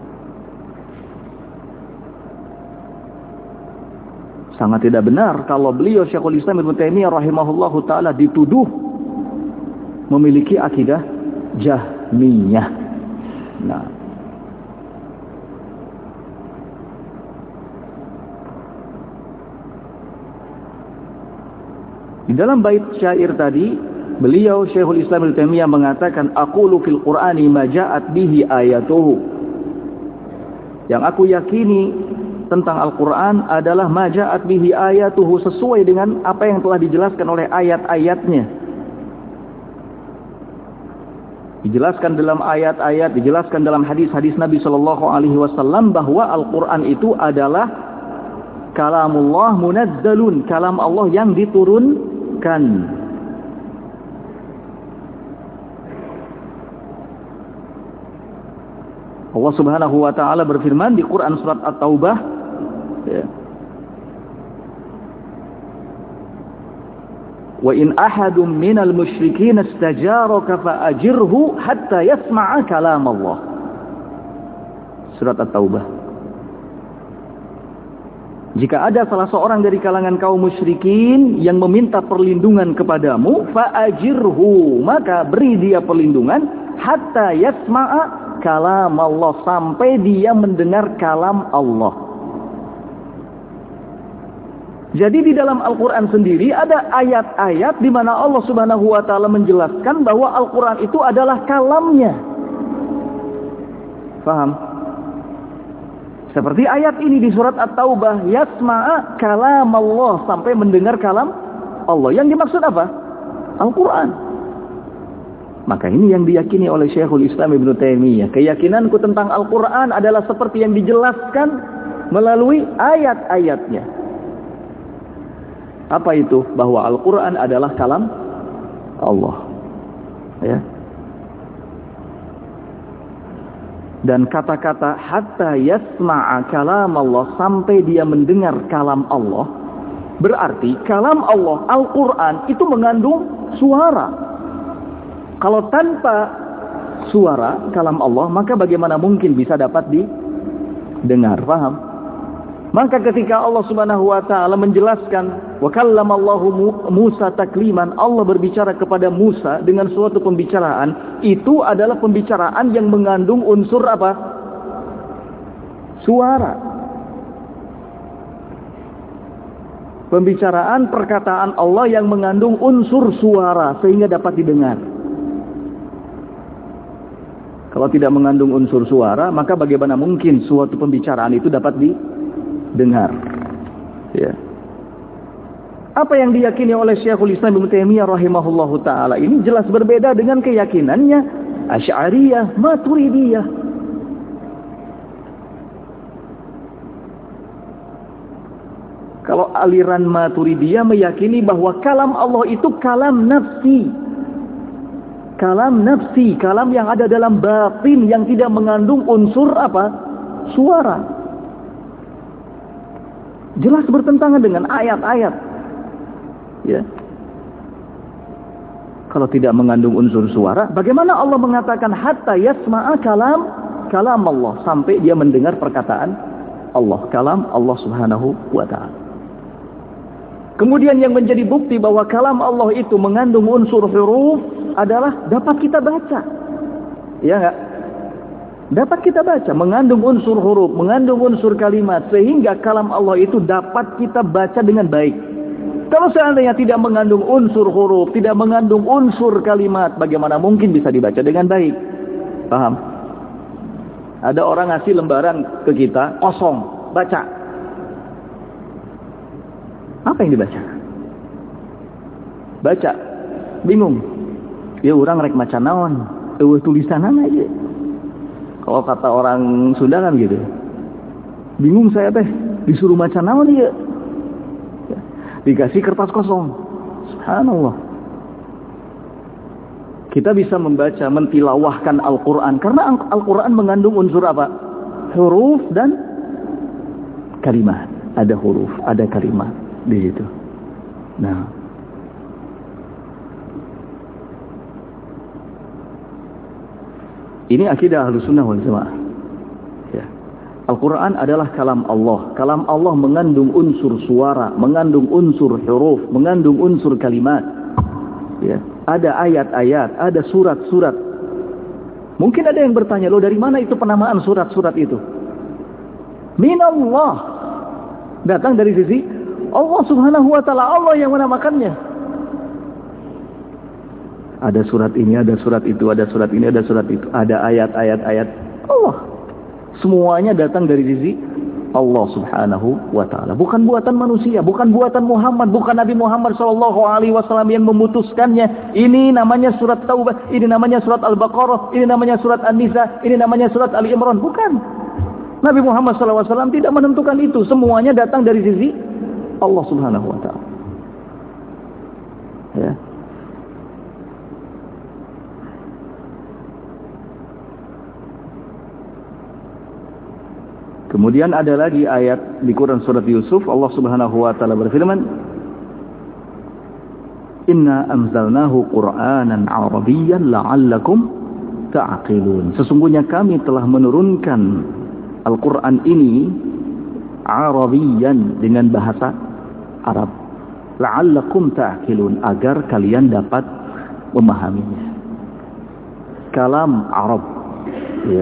S1: Sangat tidak benar kalau beliau Syekhul Islam Ibnu Taimiyah rahimahullahu ta'ala dituduh memiliki akidah Jahmiyah. Nah, di dalam bait syair tadi, beliau Syekhul Islam Ibnu Taimiyah mengatakan, aqulu fil Qur'ani ma ja'at bihi ayatuhu. Yang aku yakini tentang Al-Qur'an adalah ma ja'at bihi ayatuhu, sesuai dengan apa yang telah dijelaskan oleh ayat-ayatnya. Dijelaskan dalam ayat-ayat, dijelaskan dalam hadis-hadis Nabi sallallahu alaihi wasallam bahwa Al-Qur'an itu adalah kalamullah munazzalun, kalam Allah yang diturunkan. Allah subhanahu wa ta'ala berfirman di Quran surat At-Taubah, ya, wa in ahadun minal musyrikin istajaraka fa'ajirhu hatta yasma'a kalam Allah. Surat At-Taubah. Jika ada salah seorang dari kalangan kaum musyrikin yang meminta perlindungan kepadamu, fa'ajirhu, maka beri dia perlindungan, hatta yasma'a kalam Allah, sampai dia mendengar kalam Allah. Jadi di dalam Al-Quran sendiri ada ayat-ayat di mana Allah subhanahu wa ta'ala menjelaskan bahwa Al-Quran itu adalah kalamnya. Faham? Seperti ayat ini di surat At-Taubah, yasma'a kalam Allah, sampai mendengar kalam Allah. Yang dimaksud apa? Al-Quran. Maka ini yang diyakini oleh Syekhul Islam Ibnu Taimiyah. Keyakinanku tentang Al-Quran adalah seperti yang dijelaskan melalui ayat-ayatnya. Apa itu? Bahwa Al-Quran adalah kalam Allah. Ya. Dan kata-kata hatta yasma'a kalam Allah, sampai dia mendengar kalam Allah, berarti kalam Allah, Al-Quran itu mengandung suara. Kalau tanpa suara kalam Allah, maka bagaimana mungkin bisa dapat didengar? Paham? Maka ketika Allah subhanahu wa ta'ala menjelaskan wa kallamallahu Musa takliman, Allah berbicara kepada Musa dengan suatu pembicaraan, itu adalah pembicaraan yang mengandung unsur apa? Suara. Pembicaraan, perkataan Allah yang mengandung unsur suara sehingga dapat didengar. Kalau tidak mengandung unsur suara, maka bagaimana mungkin suatu pembicaraan itu dapat didengar? Ya. Apa yang diyakini oleh Syekhul Islam Ibnu Taimiyah rahimahullahu taala ini jelas berbeda dengan keyakinannya Asy'ariyah, Maturidiyah. Kalau aliran Maturidiyah meyakini bahwa kalam Allah itu kalam nafsi. Kalam nafsi, kalam yang ada dalam batin, yang tidak mengandung unsur apa? Suara. Jelas bertentangan dengan ayat-ayat. Ya. Kalau tidak mengandung unsur suara, bagaimana Allah mengatakan hatta yasma'a kalam Allah, sampai dia mendengar perkataan Allah, kalam Allah Subhanahu wa ta'ala. Kemudian yang menjadi bukti bahwa kalam Allah itu mengandung unsur huruf adalah dapat kita baca. Ya enggak? Dapat kita baca, mengandung unsur huruf, mengandung unsur kalimat, sehingga kalam Allah itu dapat kita baca dengan baik. Kalau seandainya tidak mengandung unsur huruf, tidak mengandung unsur kalimat, bagaimana mungkin bisa dibaca dengan baik? Paham? Ada orang ngasih lembaran ke kita, kosong, baca. Apa yang dibaca? Baca, bingung. Ya orang rek maca naon, tulisanan aja. Kalau kata orang Sunda kan gitu. Bingung saya teh, disuruh maca naon ya. Dikasih kertas kosong. Subhanallah. Kita bisa membaca, mentilawahkan Al-Quran. Karena Al-Quran mengandung unsur apa? Huruf dan kalimat. Ada huruf, ada kalimat di situ. Nah, ini akidah Ahlussunnah wal Jamaah. Ya. Al-Quran adalah kalam Allah. Kalam Allah mengandung unsur suara, mengandung unsur huruf, mengandung unsur kalimat. Ya. Ada ayat-ayat, ada surat-surat. Mungkin ada yang bertanya, loh dari mana itu penamaan surat-surat itu? Minallah. Datang dari sisi Allah Subhanahu wa ta'ala, Allah yang menamakannya. Ada surat ini, ada surat itu, ada surat ini, ada surat itu. Ada ayat-ayat Allah. Semuanya datang dari sisi Allah Subhanahu wa ta'ala. Bukan buatan manusia, bukan buatan Muhammad, bukan Nabi Muhammad SAW yang memutuskannya. Ini namanya surat Taubah, ini namanya surat Al-Baqarah, ini namanya surat An-Nisa, ini namanya surat Ali Imran. Bukan. Nabi Muhammad SAW tidak menentukan itu. Semuanya datang dari sisi Allah Subhanahu wa ta'ala. Ya. Kemudian ada lagi ayat di Quran surat Yusuf, Allah Subhanahu wa taala berfirman, "Inna anzalnahu Qur'anan 'arabiyyan la'allakum ta'qilun." Sesungguhnya kami telah menurunkan Al-Qur'an ini 'arabiyyan dengan bahasa Arab. La'allakum ta'qilun, agar kalian dapat memahaminya. Kalam Arab. Ya.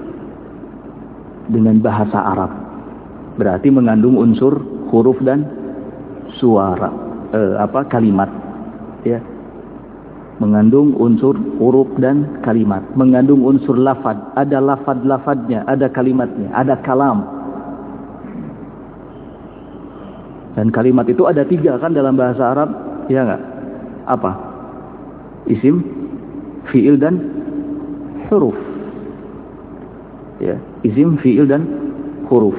S1: Dengan bahasa Arab, berarti mengandung unsur huruf dan suara, kalimat, ya, mengandung unsur huruf dan kalimat, mengandung unsur lafad, ada lafad-lafadnya, ada kalimatnya, ada kalam. Dan kalimat itu ada 3 kan dalam bahasa Arab, ya enggak? Apa? Isim, fi'il dan huruf. Ya, isim, fi'il dan huruf.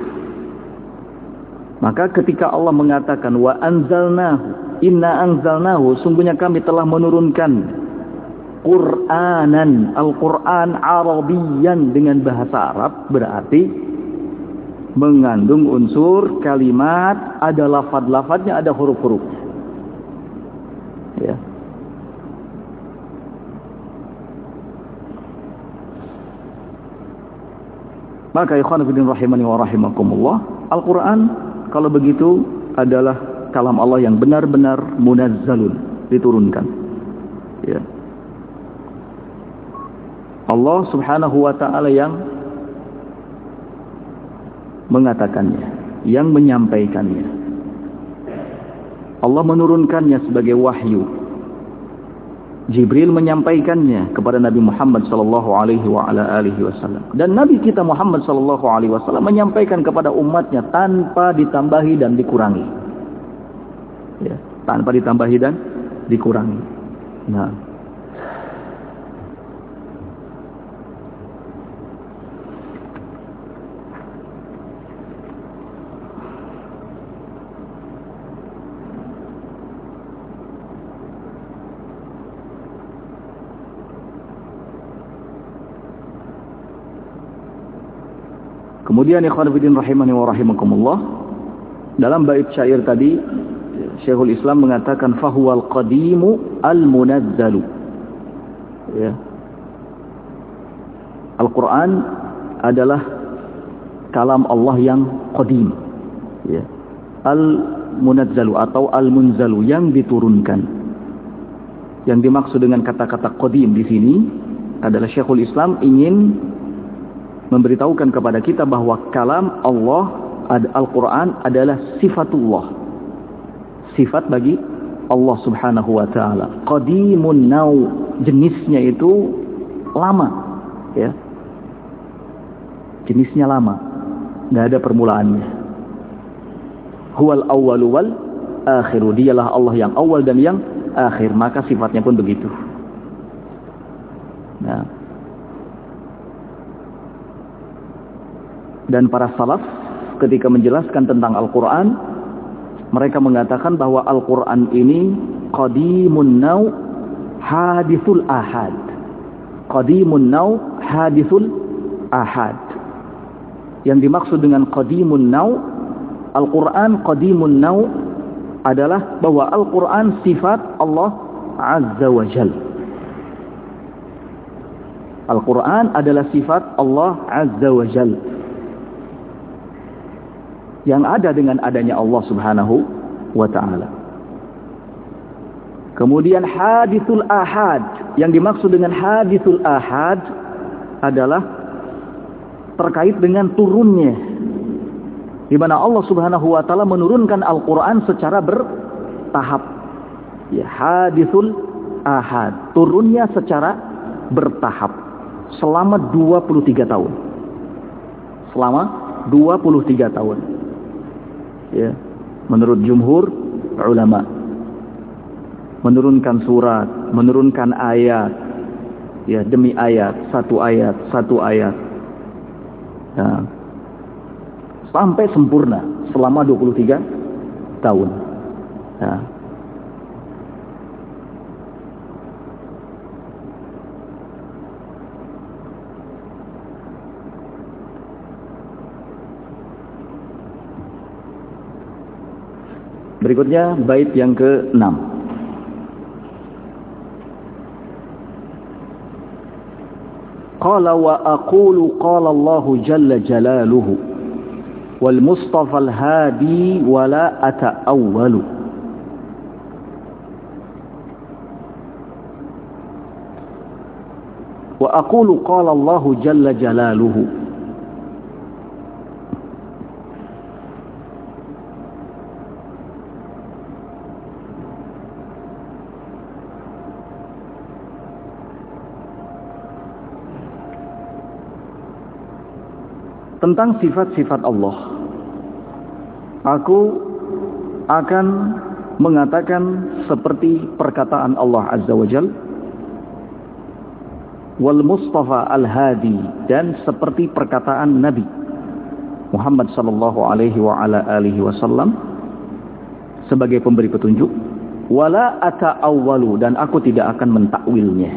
S1: Maka ketika Allah mengatakan wa anzalnahu, inna anzalnahu, sungguhnya kami telah menurunkan Qur'anan, Al-Qur'an Arabiyyan dengan bahasa Arab, berarti mengandung unsur kalimat, ada lafad-lafadnya, ada huruf-hurufnya. Ya. Maka ikhwan fillah rahimani wa rahimakumullah, Al-Quran kalau begitu adalah kalam Allah yang benar-benar munazzalun, diturunkan. Ya. Allah Subhanahu wa ta'ala yang mengatakannya, yang menyampaikannya. Allah menurunkannya sebagai wahyu. Jibril menyampaikannya kepada Nabi Muhammad sallallahu alaihi wa ala alihi wasallam. Dan Nabi kita Muhammad sallallahu alaihi wasallam menyampaikan kepada umatnya tanpa ditambahi dan dikurangi. Ya, tanpa ditambahi dan dikurangi. Nah, kemudian ikhwan fillah rahimani wa rahimakumullah, dalam bait syair tadi Syekhul Islam mengatakan fahuwal qadimu al-munazzalu. Ya. Al-Quran adalah kalam Allah yang qadim. Ya. Al-munazzalu atau al-munzalu, yang diturunkan. Yang dimaksud dengan kata-kata qadim di sini adalah Syekhul Islam ingin memberitahukan kepada kita bahwa kalam Allah, Al-Quran adalah sifatullah, sifat bagi Allah subhanahu wa ta'ala. Qadimun naw, jenisnya itu lama, ya, jenisnya lama, nggak ada permulaannya. Huwal awwalu wal akhiru, dialah Allah yang awal dan yang akhir, maka sifatnya pun begitu. Nah, dan para salaf ketika menjelaskan tentang Al-Quran, mereka mengatakan bahwa Al-Quran ini qadimun naw hadithul ahad. Qadimun naw hadithul ahad. Yang dimaksud dengan qadimun naw, Al-Quran qadimun naw adalah bahwa Al-Quran sifat Allah Azza wa Jal. Al-Quran adalah sifat Allah Azza wa Jal, yang ada dengan adanya Allah subhanahu wa ta'ala. Kemudian hadithul ahad, yang dimaksud dengan hadithul ahad adalah terkait dengan turunnya, di mana Allah subhanahu wa ta'ala menurunkan Al-Quran secara bertahap. Ya, hadithul ahad, turunnya secara bertahap selama 23 tahun. Selama 23 tahun. Ya, menurut jumhur ulama, menurunkan surat, menurunkan ayat, ya, demi ayat, satu ayat, ya, sampai sempurna selama 23 tahun. Ya. Berikutnya bait yang ke-6. Qala wa aqulu qala Allah jalla jalaluhu wal mustafa al-hadi wa la ata'awwalu. Wa aqulu qala Allah jalla jalaluhu, tentang sifat-sifat Allah. Aku akan mengatakan seperti perkataan Allah Azza wa Jal, wal Mustafa al-Hadi, dan seperti perkataan Nabi Muhammad sallallahu alaihi wa ala alihi wasallam sebagai pemberi petunjuk, wala ata'awwalu, dan aku tidak akan mentakwilnya.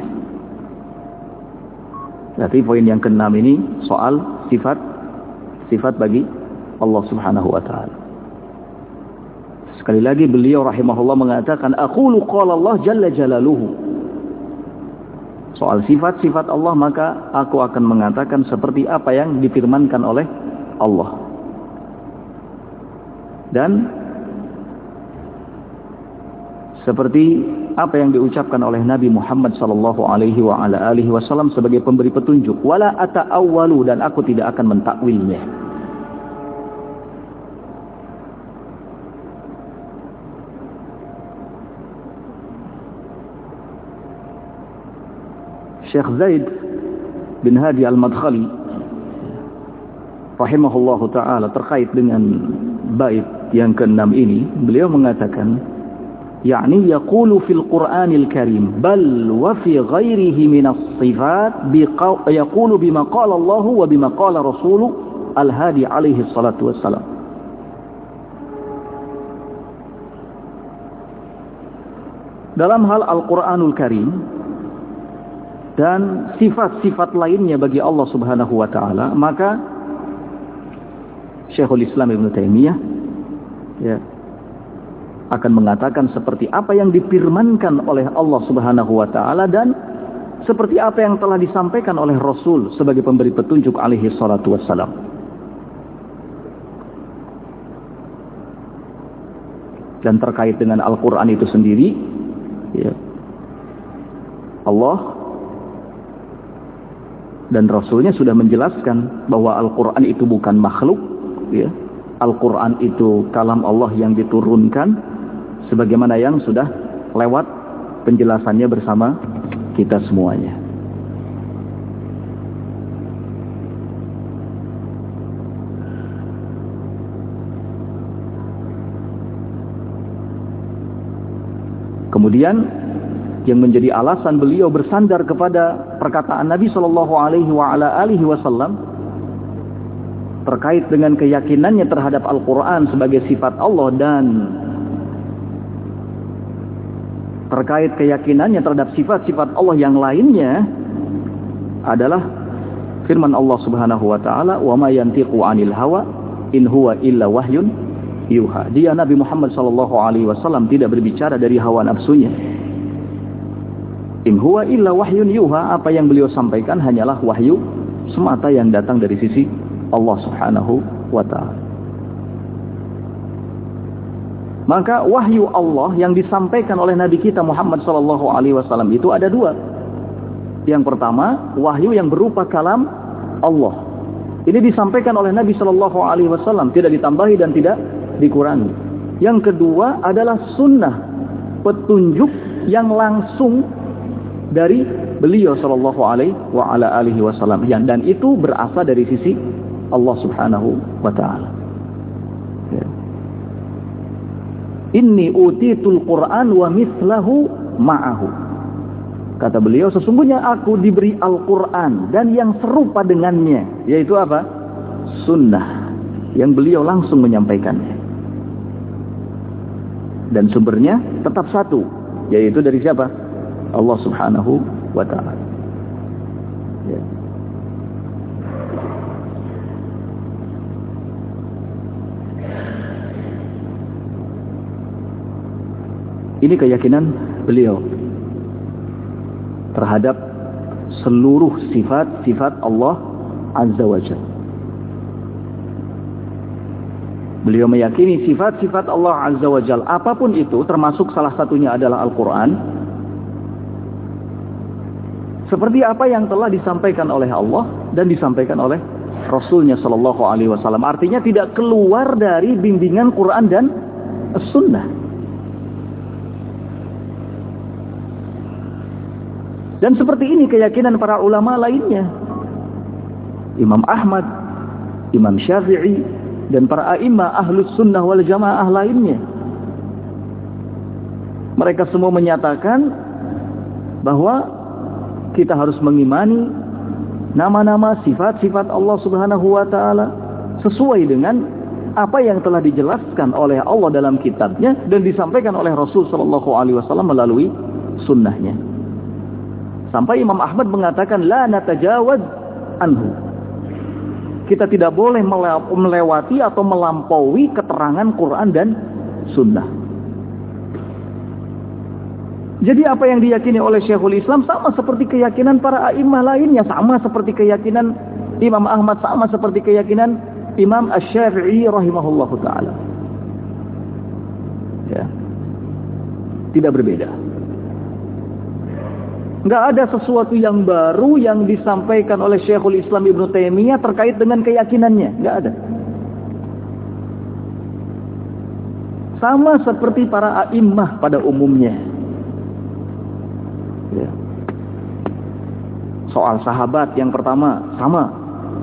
S1: Jadi poin yang ke-6 ini soal sifat bagi Allah subhanahu wa ta'ala. Sekali lagi beliau rahimahullah mengatakan aqulu qala Allah jalla jalaluhu. Soal sifat-sifat Allah, maka aku akan mengatakan seperti apa yang difirmankan oleh Allah. Dan seperti apa yang diucapkan oleh Nabi Muhammad sallallahu alaihi wa ala alihi wasallam sebagai pemberi petunjuk, wala ata'awwalu, dan aku tidak akan mentakwilnya. Syekh Zaid bin Hadi al-Madkhali rahimahullahu ta'ala terkait dengan bait yang ke-6 ini, beliau mengatakan, yakni yaqulu fil Qur'anil Karim bal wa fi ghairihi minas sifat yaqulu bima qala Allah wa bima qala Rasulu al-Hadi alaihi salatu wassalam. Dalam hal Al-Qur'anul Karim dan sifat-sifat lainnya bagi Allah subhanahu wa ta'ala, maka Syekhul Islam Ibn Taimiyah, ya, akan mengatakan seperti apa yang difirmankan oleh Allah Subhanahu wa taala dan seperti apa yang telah disampaikan oleh Rasul sebagai pemberi petunjuk alaihi salatu wassalam. Dan terkait dengan Al-Quran itu sendiri, ya, Allah dan Rasulnya sudah menjelaskan bahwa Al-Quran itu bukan makhluk, ya. Al-Quran itu kalam Allah yang diturunkan, sebagaimana yang sudah lewat penjelasannya bersama kita semuanya. Kemudian yang menjadi alasan beliau bersandar kepada perkataan Nabi Shallallahu Alaihi Wasallam terkait dengan keyakinannya terhadap Al-Quran sebagai sifat Allah dan terkait keyakinannya terhadap sifat-sifat Allah yang lainnya adalah firman Allah Subhanahu Wa Taala, "Wa ma yantiqu 'anil hawa in huwa illa wahyun yuha." Dia Nabi Muhammad sallallahu alaihi wasallam tidak berbicara dari hawa nafsunya. In huwa illa wahyun yuha, apa yang beliau sampaikan hanyalah wahyu semata yang datang dari sisi Allah Subhanahu wa taala. Maka wahyu Allah yang disampaikan oleh Nabi kita Muhammad sallallahu alaihi wasallam itu ada dua. Yang pertama, wahyu yang berupa kalam Allah. Ini disampaikan oleh Nabi sallallahu alaihi wasallam, tidak ditambahi dan tidak dikurangi. Yang kedua adalah sunnah, petunjuk yang langsung dari beliau sallallahu alaihi wasallam, dan itu berasal dari sisi Allah Subhanahu wa taala. Ya. Inni utitul Qur'an wa mithlahu ma'ahu. Kata beliau, sesungguhnya aku diberi Al-Qur'an dan yang serupa dengannya, yaitu apa? Sunnah, yang beliau langsung menyampaikannya. Dan sumbernya tetap satu, yaitu dari siapa? Allah Subhanahu wa ta'ala. Ya. Ini keyakinan beliau terhadap seluruh sifat-sifat Allah Azza wa Jalla. Beliau meyakini sifat-sifat Allah Azza wa Jalla, apapun itu, termasuk salah satunya adalah Al-Quran, seperti apa yang telah disampaikan oleh Allah dan disampaikan oleh Rasulnya Sallallahu Alaihi Wasallam. Artinya tidak keluar dari bimbingan Quran dan Sunnah. Dan seperti ini keyakinan para ulama lainnya, Imam Ahmad, Imam Syafi'i, dan para a'imah ahlus sunnah wal jamaah lainnya. Mereka semua menyatakan bahwa kita harus mengimani nama-nama, sifat-sifat Allah Subhanahu wa taala sesuai dengan apa yang telah dijelaskan oleh Allah dalam kitabnya dan disampaikan oleh Rasul sallallahu alaihi wasallam melalui sunnahnya. Sampai Imam Ahmad mengatakan la natajawaz anhu. Kita tidak boleh melewati atau melampaui keterangan Quran dan sunnah. Jadi apa yang diyakini oleh Syekhul Islam sama seperti keyakinan para a'imah lainnya, sama seperti keyakinan Imam Ahmad, sama seperti keyakinan Imam Asy-Syafi'i rahimahullahu taala. Ya. Tidak berbeda. Enggak ada sesuatu yang baru yang disampaikan oleh Syekhul Islam Ibnu Taimiyah terkait dengan keyakinannya, enggak ada. Sama seperti para a'imah pada umumnya. Ya. Soal sahabat yang pertama sama.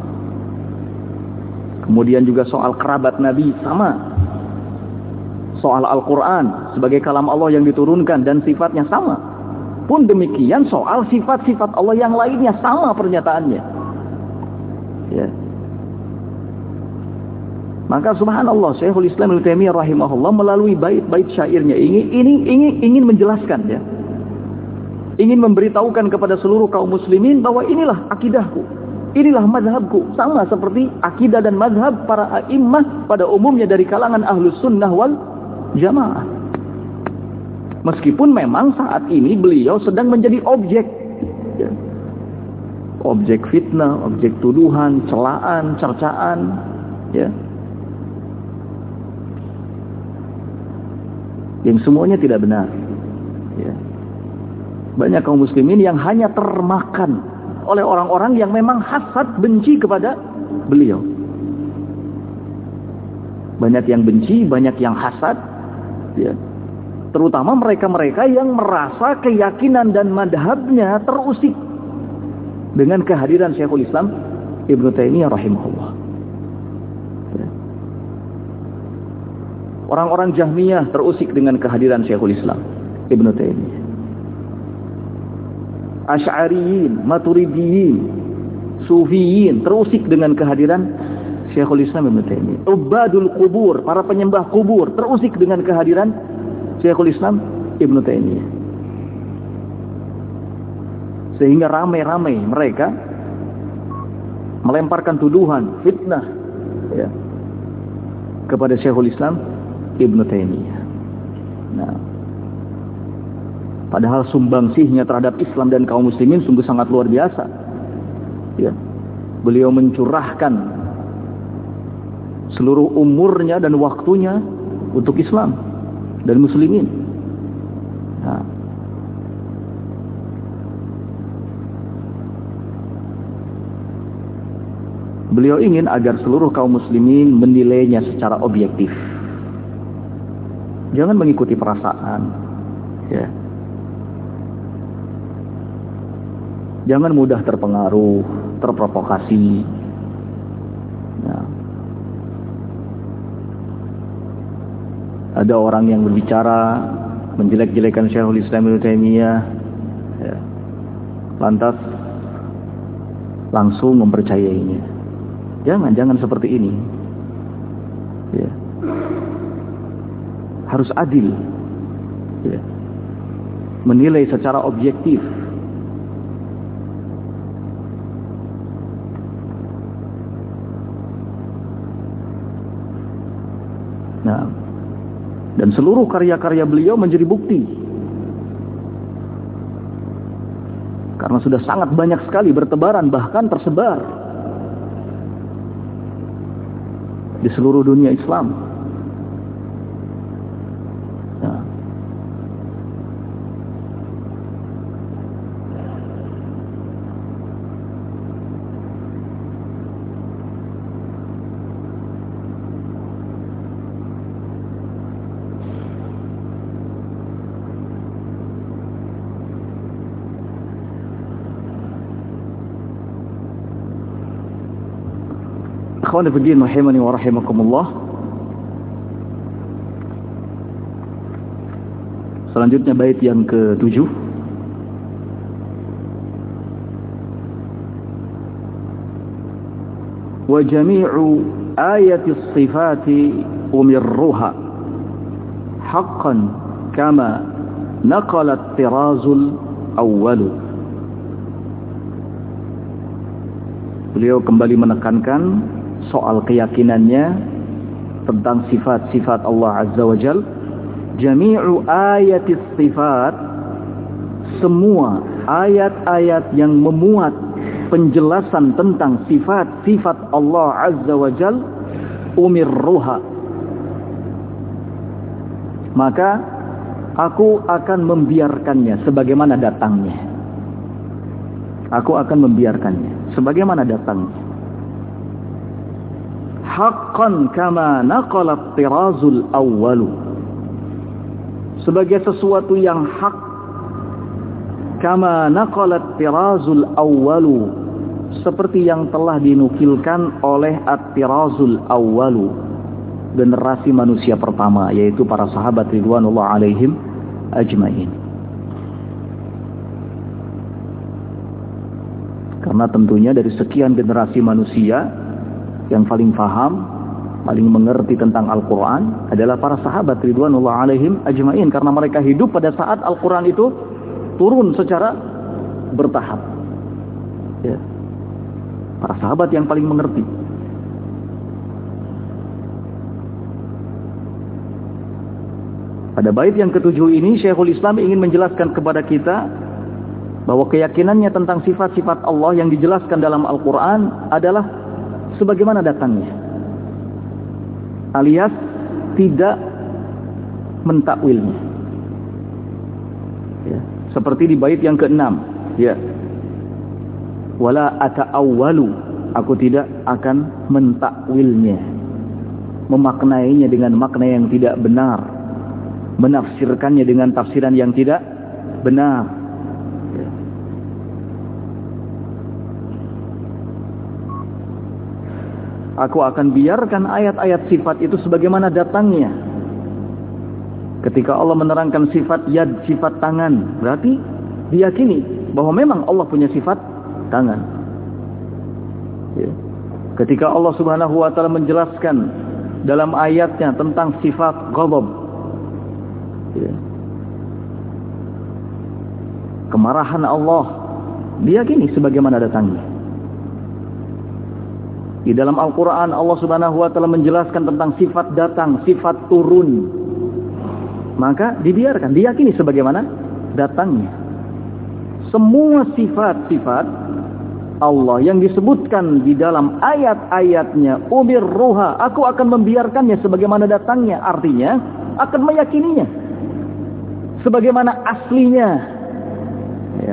S1: Kemudian juga soal kerabat Nabi sama. Soal Al-Quran sebagai kalam Allah yang diturunkan dan sifatnya sama. Pun demikian soal sifat-sifat Allah yang lainnya sama pernyataannya. Ya. Maka subhanallah, Syekhul Islam Ibnu Taimiyah rahimahullah melalui bait-bait syairnya ingin menjelaskan, ya. Ingin memberitahukan kepada seluruh kaum muslimin bahwa inilah akidahku, inilah mazhabku, sama seperti akidah dan mazhab para a'immah pada umumnya dari kalangan ahlus sunnah wal jamaah. Meskipun memang saat ini beliau sedang menjadi objek, ya. Objek fitnah, objek tuduhan, celaan, cercaan, ya. Yang semuanya tidak benar, ya. Banyak kaum muslimin yang hanya termakan oleh orang-orang yang memang hasad, benci kepada beliau. Banyak yang benci, banyak yang hasad, ya. Terutama mereka-mereka yang merasa keyakinan dan madhabnya terusik dengan kehadiran Syekhul Islam Ibnu Taimiyah rahimahullah. Ya. Orang-orang Jahmiyah terusik dengan kehadiran Syekhul Islam Ibnu Taimiyah. Asy'ariyin, Maturidiyin, Sufiyin terusik dengan kehadiran Syekhul Islam Ibnu Taimiyah. Ubadul kubur, para penyembah kubur terusik dengan kehadiran Syekhul Islam Ibnu Taimiyah. Sehingga ramai-ramai mereka melemparkan tuduhan, fitnah, ya, kepada Syekhul Islam Ibnu Taimiyah. Nah, padahal sumbangsihnya terhadap Islam dan kaum muslimin sungguh sangat luar biasa. Ya. Beliau mencurahkan seluruh umurnya dan waktunya untuk Islam dan muslimin. Nah. Beliau ingin agar seluruh kaum muslimin menilainya secara objektif. Jangan mengikuti perasaan, ya. Jangan mudah terpengaruh, terprovokasi. Nah. Ada orang yang berbicara menjelek-jelekan Syekhul Islam Ibnu Taimiyah, ya. Lantas langsung mempercayainya. Jangan seperti ini. Ya. Harus adil. Ya. Menilai secara objektif. Nah, dan seluruh karya-karya beliau menjadi bukti. Karena sudah sangat banyak sekali bertebaran, bahkan tersebar di seluruh dunia Islam. Nah. Akhwani fiddin rahimani wa rahimakumullah. Selanjutnya bait yang ke-7. Wa jami'u ayati as-sifati umirruha haqqan kama naqala at-tirazul awwalu. Beliau kembali menekankan soal keyakinannya tentang sifat-sifat Allah Azza wa Jal. Jami'u ayatis sifat, semua ayat-ayat yang memuat penjelasan tentang sifat-sifat Allah Azza wa Jal, umirruha, maka aku akan membiarkannya sebagaimana datangnya. Aku akan membiarkannya sebagaimana datangnya. Haqqan kama naqala at-tirazul awwalu, sebagai sesuatu yang hak. Kama naqala at-tirazul awwalu, seperti yang telah dinukilkan oleh at-tirazul awwalu, generasi manusia pertama, yaitu para sahabat ridwanullah alaihim ajmain. Karena tentunya dari sekian generasi manusia, yang paling paham, paling mengerti tentang Al-Quran adalah para sahabat ridwanullah alaihim ajmain. Karena mereka hidup pada saat Al-Quran itu turun secara bertahap, ya. Para sahabat yang paling mengerti. Pada bait yang ketujuh ini Syekhul Islam ingin menjelaskan kepada kita bahwa keyakinannya tentang sifat-sifat Allah yang dijelaskan dalam Al-Quran adalah sebagaimana datangnya, alias tidak mentakwilnya. Ya. Seperti di bait yang ke-6, ya. Wala ata'awwalu, aku tidak akan mentakwilnya, memaknainya dengan makna yang tidak benar, menafsirkannya dengan tafsiran yang tidak benar. Ya. Aku akan biarkan ayat-ayat sifat itu sebagaimana datangnya. Ketika Allah menerangkan sifat yad, sifat tangan, berarti diyakini bahwa memang Allah punya sifat tangan. Ya. Ketika Allah Subhanahu wa taala menjelaskan dalam ayatnya tentang sifat ghadab, ya, kemarahan Allah, diyakini sebagaimana datangnya. Di dalam Al-Quran Allah Subhanahu wa taala menjelaskan tentang sifat datang, sifat turun, maka dibiarkan, diyakini sebagaimana datangnya. Semua sifat-sifat Allah yang disebutkan di dalam ayat-ayatnya, umirruha, aku akan membiarkannya sebagaimana datangnya, artinya akan meyakininya sebagaimana aslinya, ya.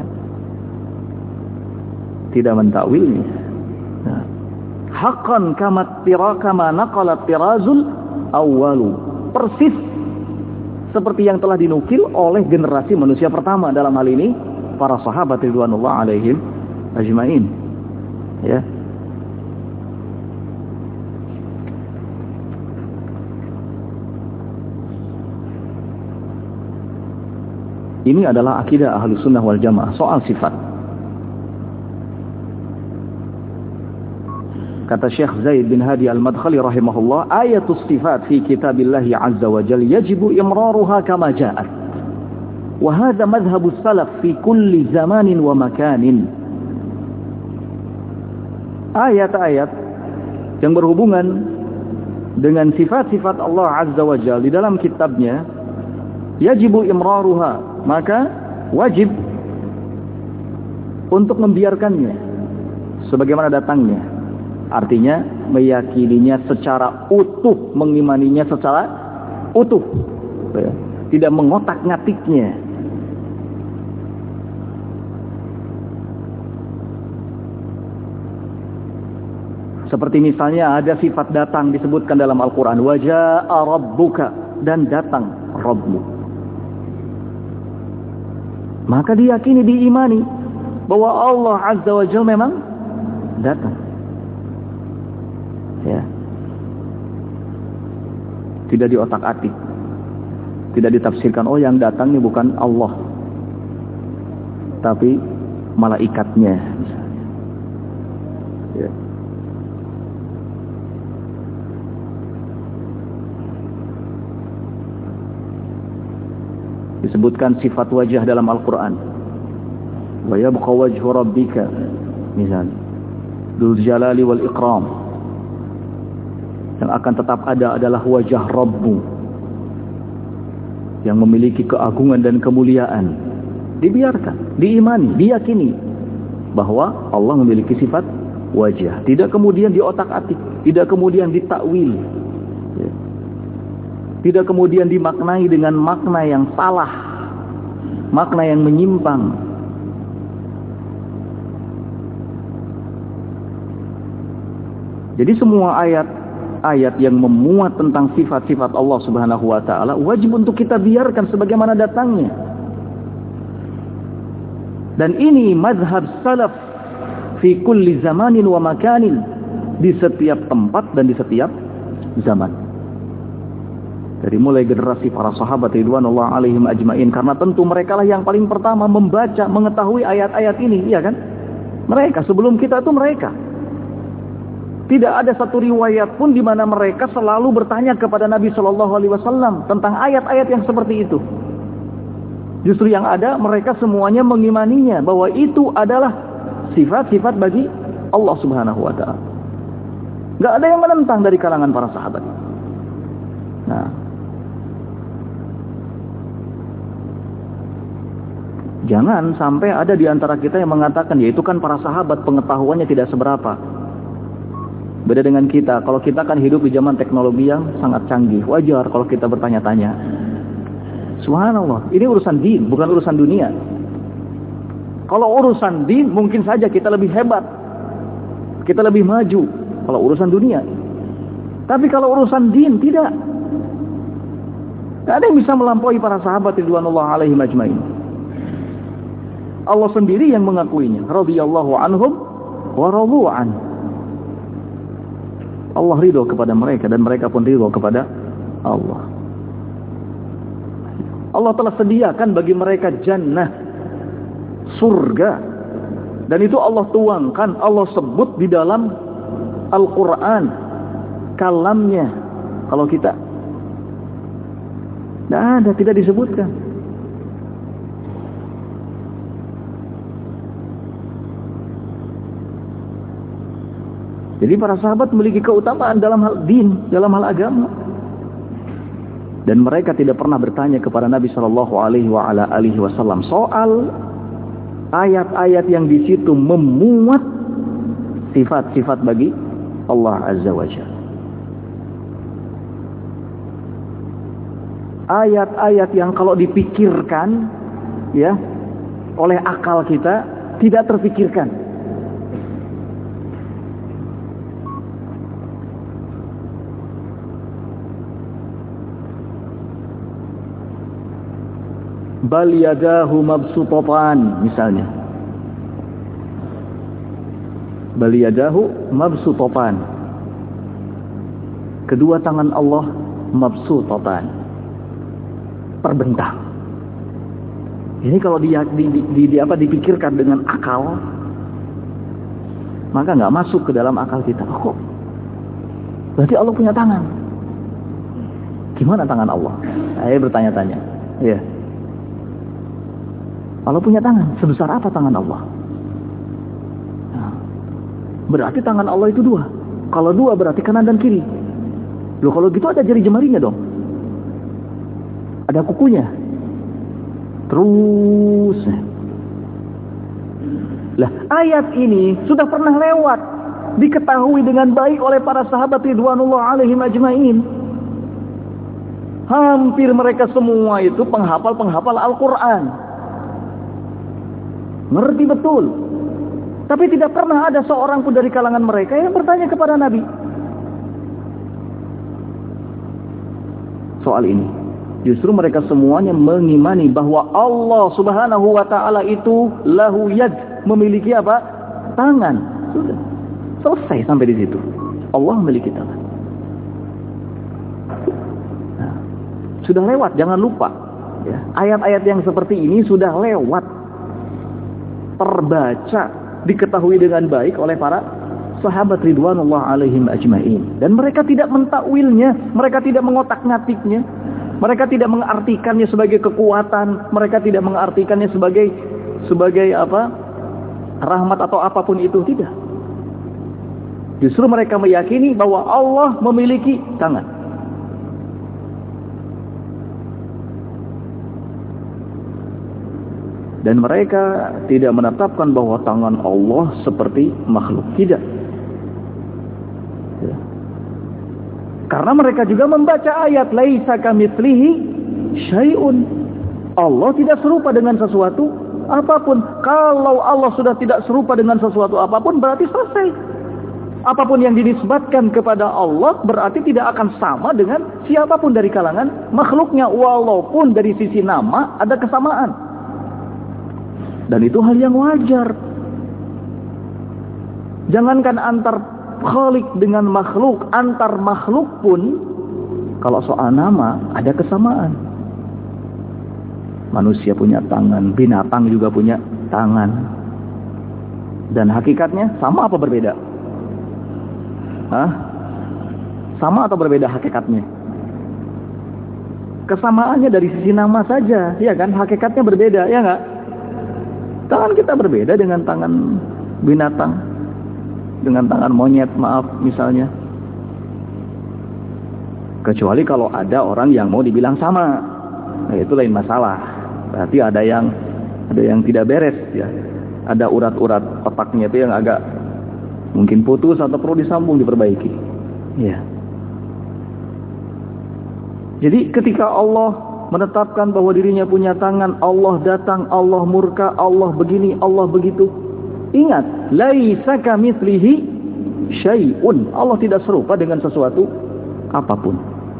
S1: Tidak mentakwilnya. Nah, haqqan kama naqalat tirazul awwalu, persis seperti yang telah dinukil oleh generasi manusia pertama, dalam hal ini para sahabat ridwanullah alaihim ajmain, ya. Ini adalah akidah Ahlus Sunnah wal Jamaah soal sifat. Kata Syekh Zaid bin Hadi Al-Madkhali rahimahullah, ayatus sifat fi kitabillahi azza wa jalla yajibu imraruha kama ja'at. Wa hadha madhhabus salaf fi kulli zamanin wa makanin. Ayat-ayat yang berhubungan dengan sifat-sifat Allah azza wa jalla di dalam kitabnya, yajibu imraruha, maka wajib untuk membiarkannya sebagaimana datangnya. Artinya meyakininya secara utuh, mengimaninya secara utuh, ya. Tidak mengotak-ngatiknya. Seperti misalnya ada sifat datang disebutkan dalam Al-Quran, waja'a rabbuka, dan datang Rabbmu. Maka diyakini, diimani bahwa Allah azza wa jalla memang datang. Ya. Tidak diotak-atik, tidak ditafsirkan, oh yang datang ini bukan Allah tapi malaikatnya misalnya. Ya. Disebutkan sifat wajah dalam Al-Quran, wa yabqa wajhu rabbika, misalnya dzul jalali wal ikram. Yang akan tetap ada adalah wajah Rabbmu yang memiliki keagungan dan kemuliaan. Dibiarkan, diimani, diyakini bahwa Allah memiliki sifat wajah. Tidak kemudian diotak-atik, tidak kemudian ditakwil, ya. Tidak kemudian dimaknai dengan makna yang salah, makna yang menyimpang. Jadi semua ayat yang memuat tentang sifat-sifat Allah Subhanahu wa taala wajib untuk kita biarkan sebagaimana datangnya. Dan ini mazhab salaf fi kulli zamanin wa makanin, di setiap tempat dan di setiap zaman. Dari mulai generasi para sahabat ridwanullah alaihim ajmain, karena tentu merekalah yang paling pertama membaca, mengetahui ayat-ayat ini, iya kan? Mereka sebelum kita itu mereka. Tidak ada satu riwayat pun di mana mereka selalu bertanya kepada Nabi Shallallahu Alaihi Wasallam tentang ayat-ayat yang seperti itu. Justru yang ada mereka semuanya mengimaninya bahwa itu adalah sifat-sifat bagi Allah Subhanahu Wa Taala. Gak ada yang menentang dari kalangan para sahabat. Nah, Jangan sampai ada di antara kita yang mengatakan, ya itu kan para sahabat pengetahuannya tidak seberapa. Beda dengan kita. Kalau kita kan hidup di zaman teknologi yang sangat canggih. Wajar kalau kita bertanya-tanya. Subhanallah. Ini urusan din, bukan urusan dunia. Kalau urusan din, mungkin saja kita lebih hebat. Kita lebih maju. Kalau urusan dunia. Tapi kalau urusan din, tidak. Tidak ada yang bisa melampaui para sahabat ridwanullah alaihim ajmain. Allah sendiri yang mengakuinya. Radhiyallahu anhum wa radu an. Allah ridho kepada mereka dan mereka pun ridho kepada Allah. Allah telah sediakan bagi mereka jannah, surga. Dan itu Allah tuangkan, Allah sebut di dalam Al-Quran, kalamnya. Kalau kita tidak ada, tidak disebutkan. Jadi para sahabat memiliki keutamaan dalam hal din, dalam hal agama. Dan mereka tidak pernah bertanya kepada Nabi Shallallahu Alaihi Wasallam soal ayat-ayat yang di situ memuat sifat-sifat bagi Allah Azza wa Jalla. Ayat-ayat yang kalau dipikirkan ya oleh akal kita tidak terpikirkan. Bal yadahu mabsutatan misalnya. Bal yadahu mabsutatan. Kedua tangan Allah mabsutatan. Terbentang. Ini kalau dipikirkan dengan akal, maka nggak masuk ke dalam akal kita. Oh, berarti Allah punya tangan. Gimana tangan Allah? Saya bertanya-tanya. Ya. Allah punya tangan. Sebesar apa tangan Allah? Nah, berarti tangan Allah itu dua. Kalau dua berarti kanan dan kiri. Loh, kalau gitu ada jari jemarinya dong. Ada kukunya. Terus. Lah, ayat ini sudah pernah lewat. Diketahui dengan baik oleh para sahabat ridwanullah alaihim ajmain. Hampir mereka semua itu penghafal-penghafal Al-Quran. Ngerti betul. Tapi tidak pernah ada seorang pun dari kalangan mereka yang bertanya kepada Nabi soal ini. Justru mereka semuanya mengimani bahwa Allah Subhanahu wa ta'ala itu lahu yad, memiliki apa? Tangan. Sudah. Selesai sampai di situ. Allah memiliki tangan. Nah, sudah lewat, jangan lupa. Ya, ayat-ayat yang seperti ini sudah lewat. Terbaca, diketahui dengan baik oleh para sahabat ridwanullah alaihim ajmain. Dan mereka tidak mentakwilnya, mereka tidak mengotak-ngatiknya, mereka tidak mengartikannya sebagai kekuatan, mereka tidak mengartikannya sebagai apa? Rahmat atau apapun itu, tidak. Justru mereka meyakini bahwa Allah memiliki tangan. Dan mereka tidak menetapkan bahwa tangan Allah seperti makhluk. Tidak. Ya. Karena mereka juga membaca ayat laisa kamitslihi syai'un. Allah tidak serupa dengan sesuatu apapun. Kalau Allah sudah tidak serupa dengan sesuatu apapun, berarti selesai. Apapun yang dinisbatkan kepada Allah berarti tidak akan sama dengan siapapun dari kalangan makhluknya. Walaupun dari sisi nama ada kesamaan. Dan itu hal yang wajar. Jangankan antar khalik dengan makhluk, antar makhluk pun kalau soal nama ada kesamaan. Manusia punya tangan, binatang juga punya tangan. Dan hakikatnya sama apa berbeda? Hah? Sama atau berbeda hakikatnya? Kesamaannya dari sisi nama saja, ya kan? Hakikatnya berbeda, ya enggak? Tangan kita berbeda dengan tangan binatang, dengan tangan monyet, maaf misalnya. Kecuali kalau ada orang yang mau dibilang sama, nah itu lain masalah. Berarti ada yang Ada yang tidak beres ya. Ada urat-urat otaknya itu yang agak mungkin putus atau perlu disambung, diperbaiki. Ya. Jadi ketika Allah menetapkan bahwa dirinya punya tangan, Allah datang, Allah murka, Allah begini, Allah begitu. Ingat, laisa kamitslihi syai'un. Allah tidak serupa dengan sesuatu apapun.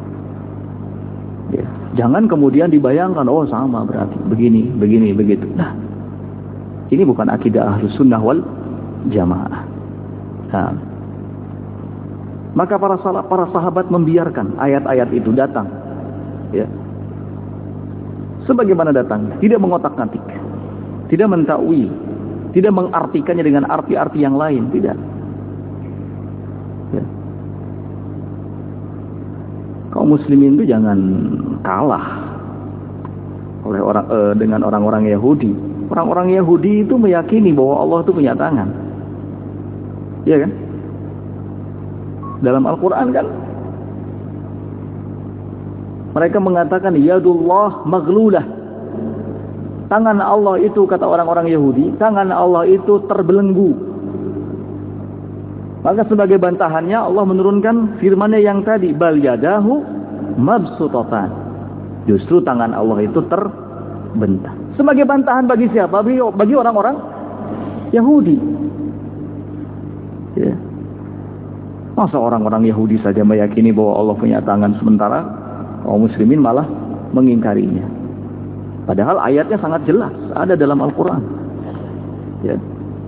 S1: Ya. Jangan kemudian dibayangkan, oh sama berarti begini, begini, begitu. Nah, ini bukan akidah Ahlus Sunnah wal Jamaah. Nah, maka para sahabat membiarkan ayat-ayat itu datang, ya, sebagaimana datang, tidak mengotak-atik, tidak mentakwil, tidak mengartikannya dengan arti-arti yang lain, tidak. Ya. Kaum muslimin itu jangan kalah oleh dengan orang-orang Yahudi. Orang-orang Yahudi itu meyakini bahwa Allah itu punya tangan. Iya kan? Dalam Al-Quran kan mereka mengatakan yadullah maghlulah. Tangan Allah itu, kata orang-orang Yahudi, tangan Allah itu terbelenggu. Maka sebagai bantahannya Allah menurunkan firman-Nya yang tadi, bal yadahu mabsutatan. Justru tangan Allah itu terbentang. Sebagai bantahan bagi siapa? Bagi orang-orang Yahudi. Ya. Masa orang-orang Yahudi saja meyakini bahwa Allah punya tangan, sementara kaum muslimin malah mengingkarinya. Padahal ayatnya sangat jelas, ada dalam Al-Quran. Ya.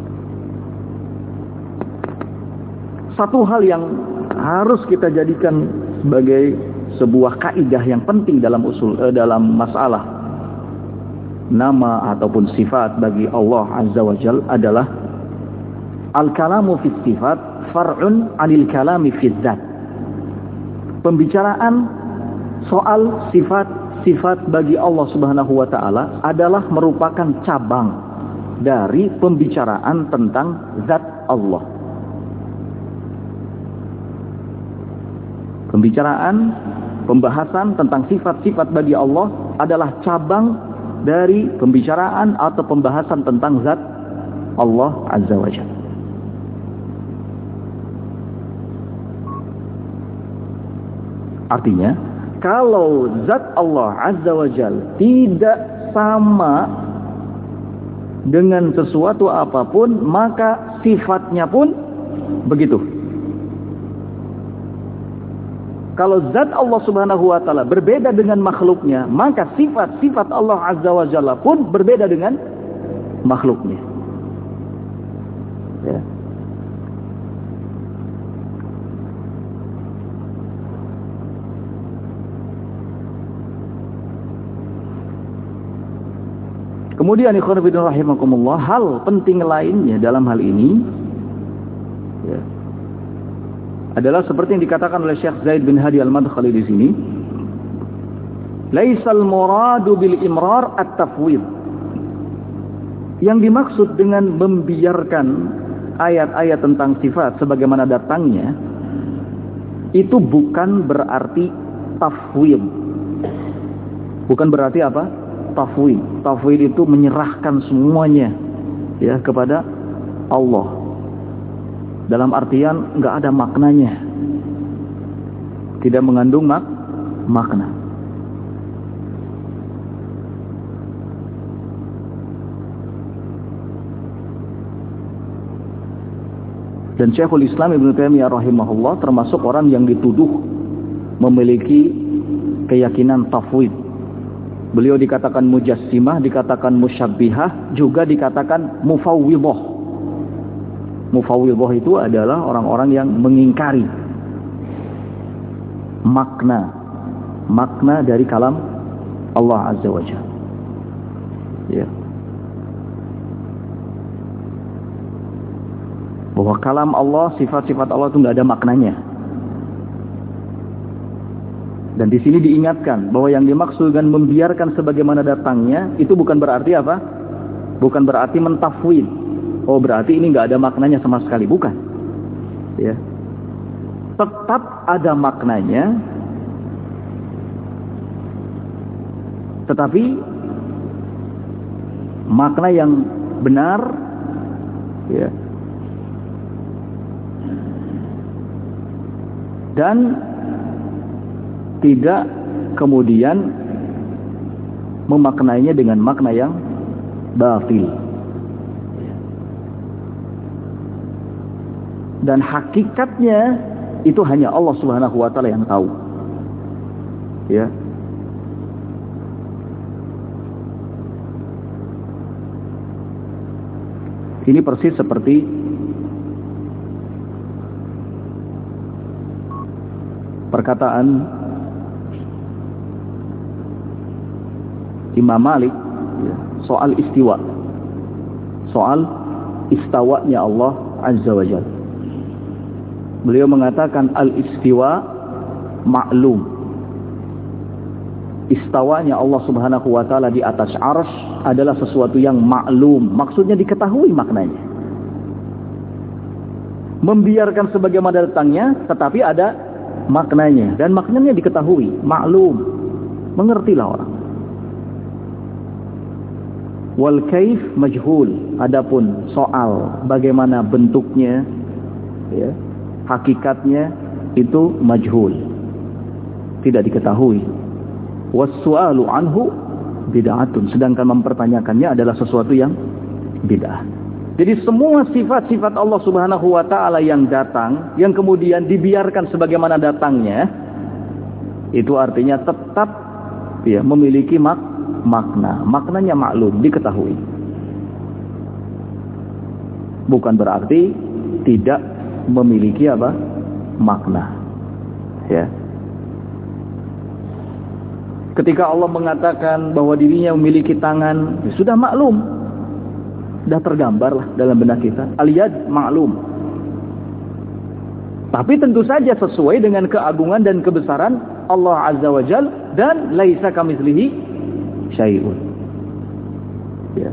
S1: Satu hal yang harus kita jadikan sebagai sebuah kaidah yang penting dalam dalam masalah nama ataupun sifat bagi Allah Azza wa Jal adalah al-kalamu fi sifat far'un 'anil kalami fi dzat. Pembicaraan soal sifat bagi Allah Subhanahu wa taala adalah merupakan cabang dari pembicaraan tentang zat Allah. Pembahasan tentang sifat-sifat bagi Allah adalah cabang dari pembicaraan atau pembahasan tentang zat Allah Azza wa Jalla. Artinya, kalau zat Allah Azza wa Jalla tidak sama dengan sesuatu apapun, maka sifatnya pun begitu. Kalau zat Allah Subhanahu wa taala berbeda dengan makhluknya, maka sifat-sifat Allah Azza wa Jalla pun berbeda dengan makhluknya. Ya. Kemudian ikhwan fillah rahimakumullah, hal penting lainnya dalam hal ini ya, adalah seperti yang dikatakan oleh Syekh Zaid bin Hadi Al-Madkhali di sini. Laisal muradu bil imrar at-tafwid. Yang dimaksud dengan membiarkan ayat-ayat tentang sifat sebagaimana datangnya itu bukan berarti tafwid. Bukan berarti apa? Tafwid. Tafwid itu menyerahkan semuanya ya kepada Allah. Dalam artian enggak ada maknanya. Tidak mengandung makna. Dan Syekhul Islam Ibnu Taimiyah rahimahullah termasuk orang yang dituduh memiliki keyakinan tafwid. Beliau dikatakan mujassimah, dikatakan musyabbihah, juga dikatakan mufawwidhah. Mufawwidhah itu adalah orang-orang yang mengingkari makna dari kalam Allah Azza wa Jalla. Ya. Bahwa kalam Allah, sifat-sifat Allah itu nggak ada maknanya. Dan di sini diingatkan bahwa yang dimaksud dengan membiarkan sebagaimana datangnya itu bukan berarti apa? Bukan berarti mentafwid. Oh berarti ini nggak ada maknanya sama sekali, bukan? Ya, tetap ada maknanya, makna yang benar, ya. Dan tidak kemudian memaknainya dengan makna yang batil. Dan hakikatnya itu hanya Allah Subhanahu wa taala yang tahu. Ya. Ini persis seperti perkataan Imam Malik, ya, soal istiwa, soal istawanya Allah Azza wa Jalla. Beliau mengatakan al-istiwa ma'lum. Istawanya Allah Subhanahu wa taala di atas arsy adalah sesuatu yang maklum, maksudnya diketahui maknanya. Membiarkan sebagaimana datangnya, tetapi ada maknanya, dan maknanya diketahui, maklum, mengertilah orang. Wal kaif majhul, adapun soal bagaimana bentuknya, ya, hakikatnya itu majhul, tidak diketahui. Was-su'alu anhu bid'atun, sedangkan mempertanyakannya adalah sesuatu yang bid'ah. Jadi semua sifat-sifat Allah Subhanahu wa taala yang datang, yang kemudian dibiarkan sebagaimana datangnya, itu artinya tetap, ya, memiliki makna. Maknanya maklum, diketahui. Bukan berarti tidak memiliki apa? Makna. Ya. Ketika Allah mengatakan bahwa dirinya memiliki tangan, ya sudah maklum. Sudah tergambar lah dalam benak kita. Al-yad maklum. Tapi tentu saja sesuai dengan keagungan dan kebesaran Allah Azza wa Jalla, dan laisa kamitslihi syai'un. Ya.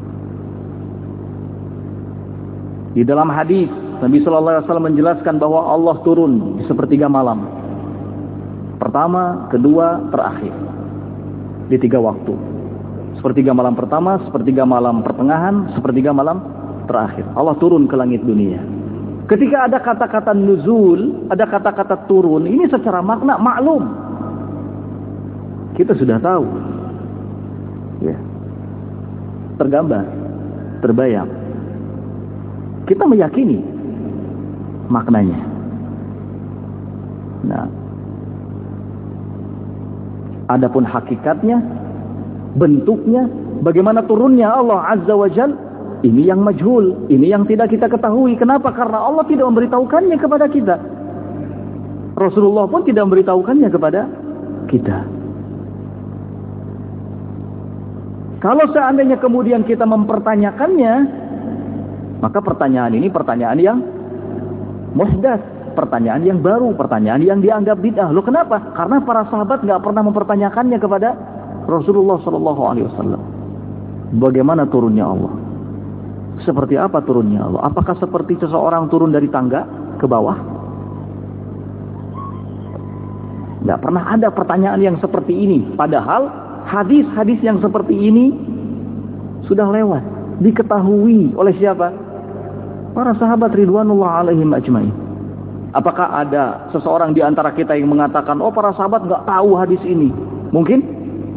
S1: Di dalam hadis Nabi sallallahu alaihi wasallam menjelaskan bahwa Allah turun di sepertiga malam. Pertama, kedua, terakhir. Di 3 waktu. Sepertiga malam pertama, sepertiga malam pertengahan, sepertiga malam terakhir. Allah turun ke langit dunia. Ketika ada kata-kata nuzul, ada kata-kata turun, ini secara makna maklum. Kita sudah tahu. Ya. Tergambar, terbayang. Kita meyakini maknanya. Nah, adapun hakikatnya, bentuknya, bagaimana turunnya Allah Azza wa Jalla, ini yang majhul, ini yang tidak kita ketahui. Kenapa? Karena Allah tidak memberitahukannya kepada kita. Rasulullah pun tidak memberitahukannya kepada kita. Kalau seandainya kemudian kita mempertanyakannya, maka pertanyaan ini pertanyaan yang muhdats, pertanyaan yang baru, pertanyaan yang dianggap bid'ah. Loh, kenapa? Karena para sahabat nggak pernah mempertanyakannya kepada Rasulullah sallallahu alaihi wasallam. Bagaimana turunnya Allah? Seperti apa turunnya Allah? Apakah seperti seseorang turun dari tangga ke bawah? Nggak pernah ada pertanyaan yang seperti ini. Padahal hadis-hadis yang seperti ini sudah lewat, diketahui oleh siapa? Para sahabat ridwanullah alaihim ajmain. Apakah ada seseorang di antara kita yang mengatakan, oh para sahabat nggak tahu hadis ini? Mungkin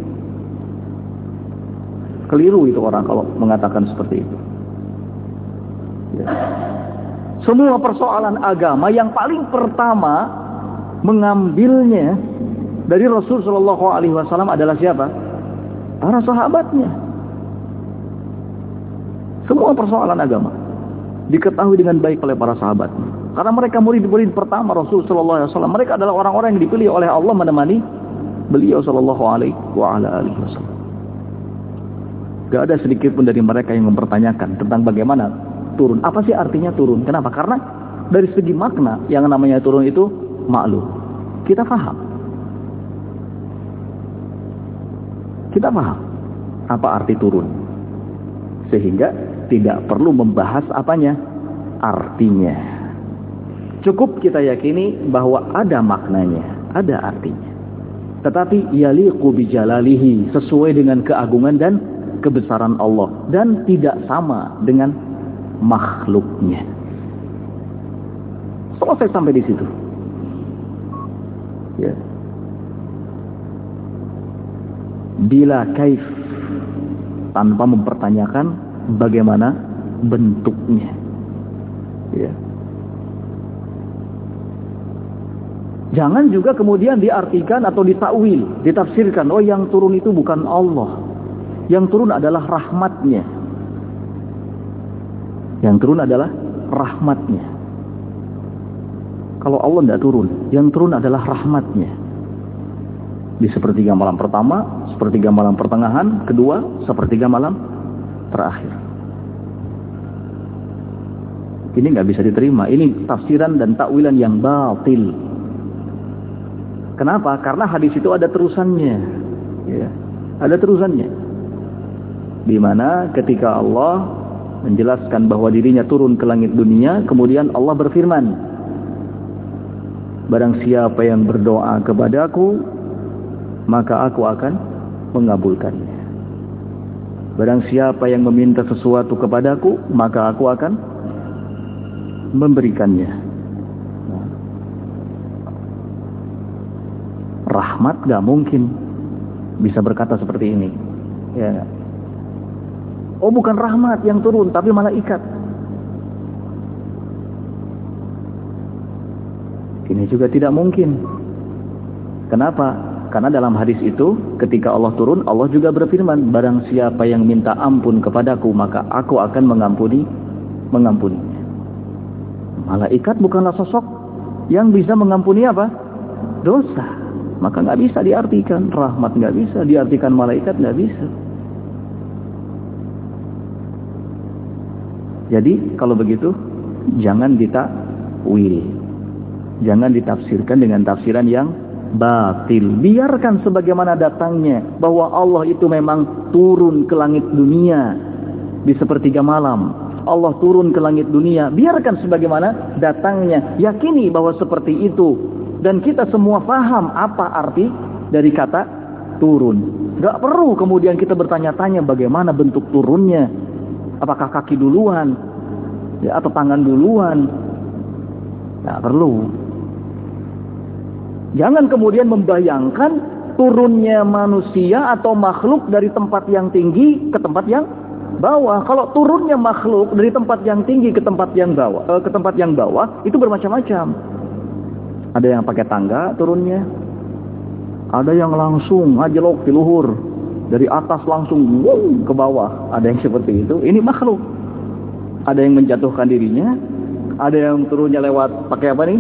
S1: keliru itu orang kalau mengatakan seperti itu. Ya. Semua persoalan agama yang paling pertama mengambilnya dari Rasul Shallallahu Alaihi Wasallam adalah siapa? Para sahabatnya. Semua persoalan agama diketahui dengan baik oleh para sahabatnya. Karena mereka murid-murid pertama Rasul Shallallahu Alaihi Wasallam. Mereka adalah orang-orang yang dipilih oleh Allah menemani beliau Shallallahu Alaihi Wasallam. Gak ada sedikit pun dari mereka yang mempertanyakan tentang bagaimana turun. Apa sih artinya turun? Kenapa? Karena dari segi makna yang namanya turun itu maklum. Kita paham. Kita paham apa arti turun. Sehingga tidak perlu membahas apanya, artinya. Cukup kita yakini bahwa ada maknanya, ada artinya. Tetapi yaliqu bijalalihi, sesuai dengan keagungan dan kebesaran Allah dan tidak sama dengan makhluknya. Selesai sampai di situ. Ya. Bila kaif, tanpa mempertanyakan bagaimana bentuknya. Ya. Jangan juga kemudian diartikan atau ditakwil, ditafsirkan, oh yang turun itu bukan Allah. Yang turun adalah rahmatnya. Yang turun adalah rahmatnya. Kalau Allah tidak turun, yang turun adalah rahmatnya. Di sepertiga malam pertama, sepertiga malam pertengahan, kedua, sepertiga malam terakhir. Ini nggak bisa diterima. Ini tafsiran dan takwilan yang batil. Kenapa? Karena hadis itu ada terusannya. Ya, ada terusannya. Di mana ketika Allah menjelaskan bahwa dirinya turun ke langit dunia, kemudian Allah berfirman, barang siapa yang berdoa kepadaku, maka aku akan mengabulkannya. Barang siapa yang meminta sesuatu kepadaku, maka aku akan memberikannya. Rahmat gak mungkin bisa berkata seperti ini. Ya. Oh, bukan rahmat yang turun, tapi malaikat. Ini juga tidak mungkin. Kenapa? Karena dalam hadis itu, ketika Allah turun, Allah juga berfirman, barang siapa yang minta ampun kepadaku, maka aku akan mengampuninya. Malaikat bukanlah sosok yang bisa mengampuni apa? Dosa. Maka nggak bisa diartikan rahmat, nggak bisa diartikan malaikat, nggak bisa. Jadi kalau begitu jangan ditakwil, jangan ditafsirkan dengan tafsiran yang batil. Biarkan sebagaimana datangnya, bahwa Allah itu memang turun ke langit dunia di sepertiga malam. Allah turun ke langit dunia, biarkan sebagaimana datangnya. Yakini bahwa seperti itu. Dan kita semua paham apa arti dari kata turun. Gak perlu kemudian kita bertanya-tanya bagaimana bentuk turunnya. Apakah kaki duluan, ya, atau tangan duluan. Gak perlu. Jangan kemudian membayangkan turunnya manusia atau makhluk dari tempat yang tinggi ke tempat yang bawah. Kalau turunnya makhluk dari tempat yang tinggi ke tempat yang bawah, itu bermacam-macam. Ada yang pakai tangga turunnya. Ada yang langsung ajelok di luhur. Dari atas langsung ke bawah. Ada yang seperti itu. Ini makhluk. Ada yang menjatuhkan dirinya. Ada yang turunnya lewat pakai apa nih?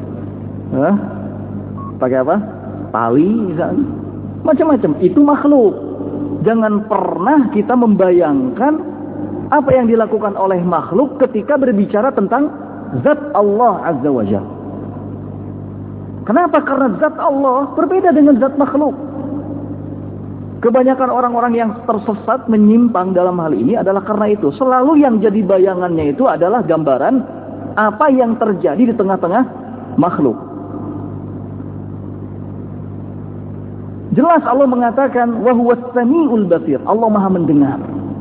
S1: Pakai apa? Tali misalnya. Macam-macam. Itu makhluk. Jangan pernah kita membayangkan apa yang dilakukan oleh makhluk ketika berbicara tentang zat Allah Azza wa Jalla. Kenapa? Karena zat Allah berbeda dengan zat makhluk. Kebanyakan orang-orang yang tersesat, menyimpang dalam hal ini adalah karena itu. Selalu yang jadi bayangannya itu adalah gambaran apa yang terjadi di tengah-tengah makhluk. Jelas Allah mengatakan, wa huwas samiul basir. Allah Maha mendengar.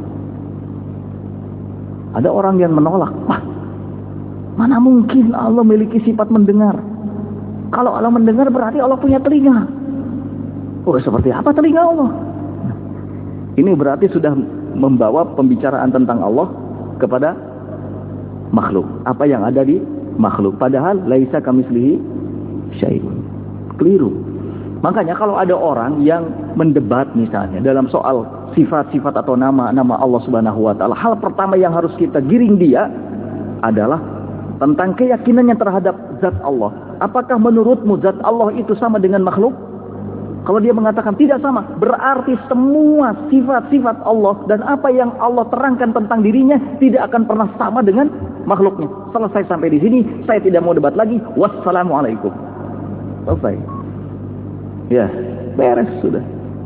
S1: Ada orang yang menolak. Wah, mana mungkin Allah memiliki sifat mendengar? Kalau Allah mendengar berarti Allah punya telinga. Oh, seperti apa telinga Allah? Ini berarti sudah membawa pembicaraan tentang Allah kepada makhluk. Apa yang ada di makhluk. Padahal laisa kamitslihi syai'un. Keliru. Makanya kalau ada orang yang mendebat misalnya dalam soal sifat-sifat atau nama-nama Allah Subhanahu wa taala, hal pertama yang harus kita giring dia adalah tentang keyakinannya terhadap zat Allah. Apakah menurutmu zat Allah itu sama dengan makhluk? Kalau dia mengatakan tidak sama, berarti semua sifat-sifat Allah dan apa yang Allah terangkan tentang dirinya tidak akan pernah sama dengan makhluknya. Selesai sampai di sini, saya tidak mau debat lagi. Wassalamualaikum. Selesai. Ya, beres sudah.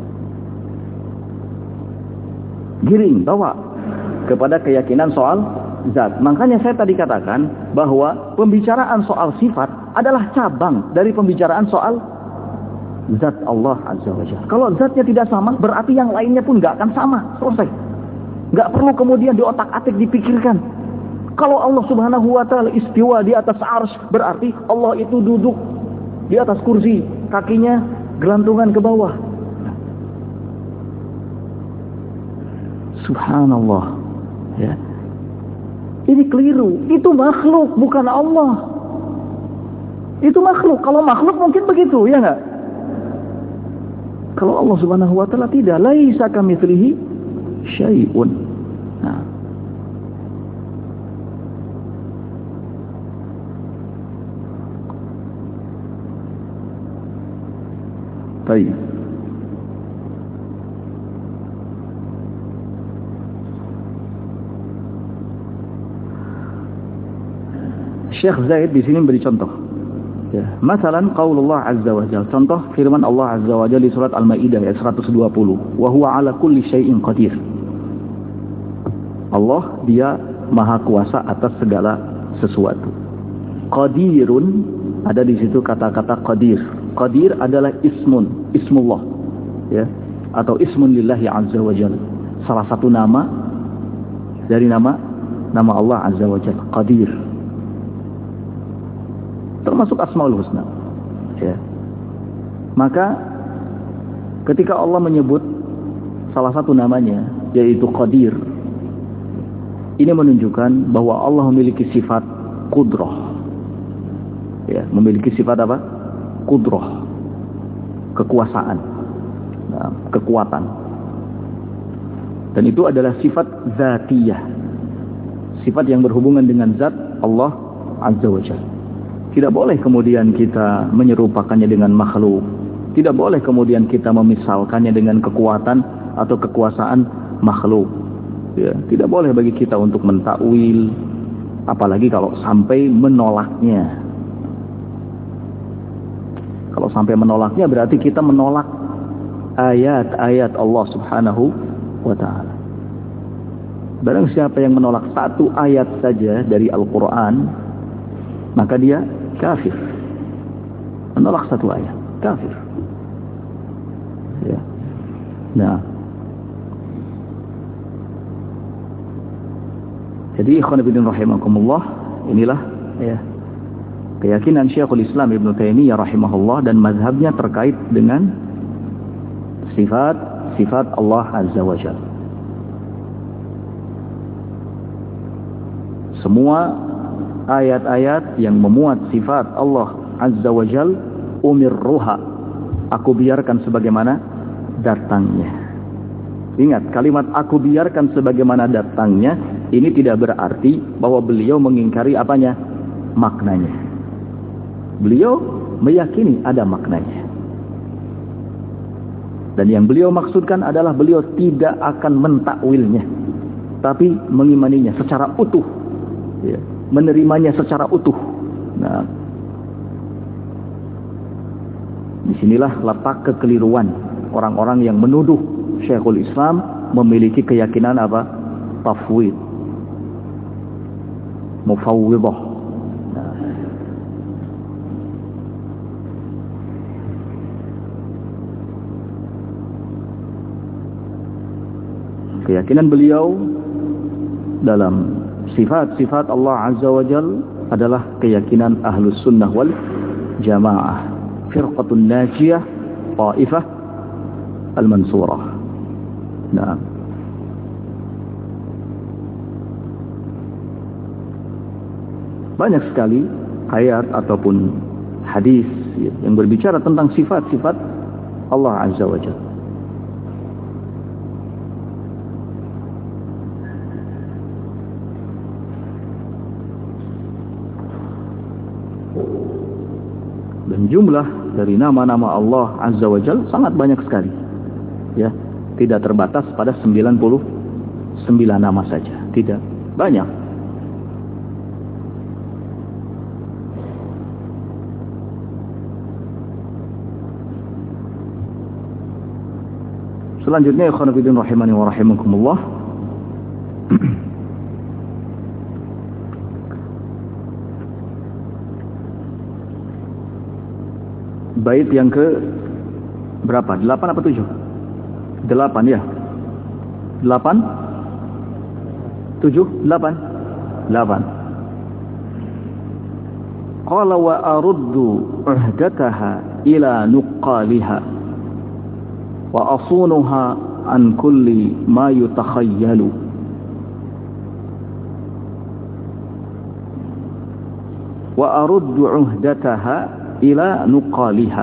S1: Giring, bawa kepada keyakinan soal zat. Makanya saya tadi katakan bahwa pembicaraan soal sifat adalah cabang dari pembicaraan soal zat Allah Azza wa Jalla. Kalau zatnya tidak sama, berarti yang lainnya pun gak akan sama. Selesai. Nggak perlu kemudian di otak-atik dipikirkan. Kalau Allah Subhanahu wa taala istiwa di atas arsy, berarti Allah itu duduk di atas kursi, kakinya gelantungan ke bawah. Subhanallah. Ya. Ini keliru. Itu makhluk, bukan Allah. Itu makhluk. Kalau makhluk mungkin begitu, ya enggak? Kalau Allah Subhanahu wa taala tidak, laisa kamitslihi syai'un. Nah. Baik. Syekh Zaid di sini beri contoh. Ya, masalan qaulullah azza wa jalla. Contoh firman Allah azza wa jalla di surat Al-Maidah ayat 120. Wa huwa 'ala kulli syai'in qadir. Allah dia maha kuasa atas segala sesuatu. Qadirun, ada di situ kata-kata qadir. Qadir adalah ismullah, ya, atau ismun lillahi azza wa jalla. Salah satu nama dari nama Allah azza wa jalla, Qadir. Termasuk Asmaul Husna, ya. Maka ketika Allah menyebut salah satu namanya yaitu Qadir, ini menunjukkan bahwa Allah memiliki sifat qudrah, ya, memiliki sifat apa? Qudrah, kekuasaan, nah, kekuatan. Dan itu adalah sifat zatiyah, sifat yang berhubungan dengan zat Allah azza wa jalla. Tidak boleh kemudian kita menyerupakannya dengan makhluk. Tidak boleh kemudian kita memisalkannya dengan kekuatan atau kekuasaan makhluk. Ya, tidak boleh bagi kita untuk mentakwil, apalagi kalau sampai menolaknya. Kalau sampai menolaknya berarti kita menolak ayat-ayat Allah Subhanahu wa ta'ala. Barang siapa yang menolak satu ayat saja dari Al-Quran, maka dia kafir. Menolak satu ayat, kafir. Ya. Nah. Jadi ikhwan fillah rahimakumullah, inilah ya keyakinan Syekhul Islam Ibnu Taimiyah rahimahullah dan mazhabnya terkait dengan sifat Allah azza wa jalla. Semua ayat-ayat yang memuat sifat Allah azza wa jalla umirruha, aku biarkan sebagaimana datangnya. Ingat, kalimat aku biarkan sebagaimana datangnya ini tidak berarti bahwa beliau mengingkari apanya? Maknanya. Beliau meyakini ada maknanya. Dan yang beliau maksudkan adalah beliau tidak akan mentakwilnya, tapi mengimaninya secara utuh, ya, menerimanya secara utuh. Nah, disinilah letak kekeliruan orang-orang yang menuduh Syekhul Islam memiliki keyakinan apa? Tafwid, mufawwidah. Nah. Keyakinan beliau dalam sifat-sifat Allah azza wa jalla adalah keyakinan Ahlus Sunnah wal Jamaah, firqatun najiyah, ta'ifah al-mansurah. Nah, banyak sekali ayat ataupun hadis yang berbicara tentang sifat-sifat Allah azza wa jalla. Dan jumlah dari nama-nama Allah azza wa jalla sangat banyak sekali, ya, tidak terbatas pada 99 nama saja, tidak, banyak. Selanjutnya ikhwan fillah rahimani wa rahimakumullah, bait yang ke berapa? 8 apa 7? 8 ya. 8. 7, 8. Qala wa aruddu uhdataha ila nuqaliha wa asunuha an kulli ma yutakhayyalu. Wa aruddu uhdataha ila nuqaliha.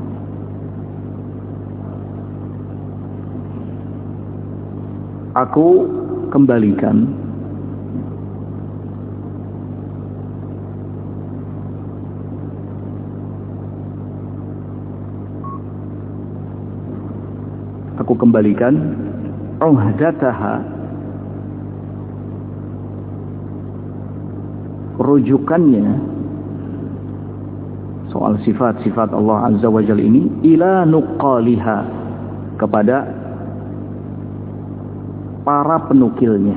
S1: Aku kembalikan uhdataha, rujukannya soal sifat-sifat Allah Azza wa Jalla ini, ila nuqaliha, kepada para penukilnya.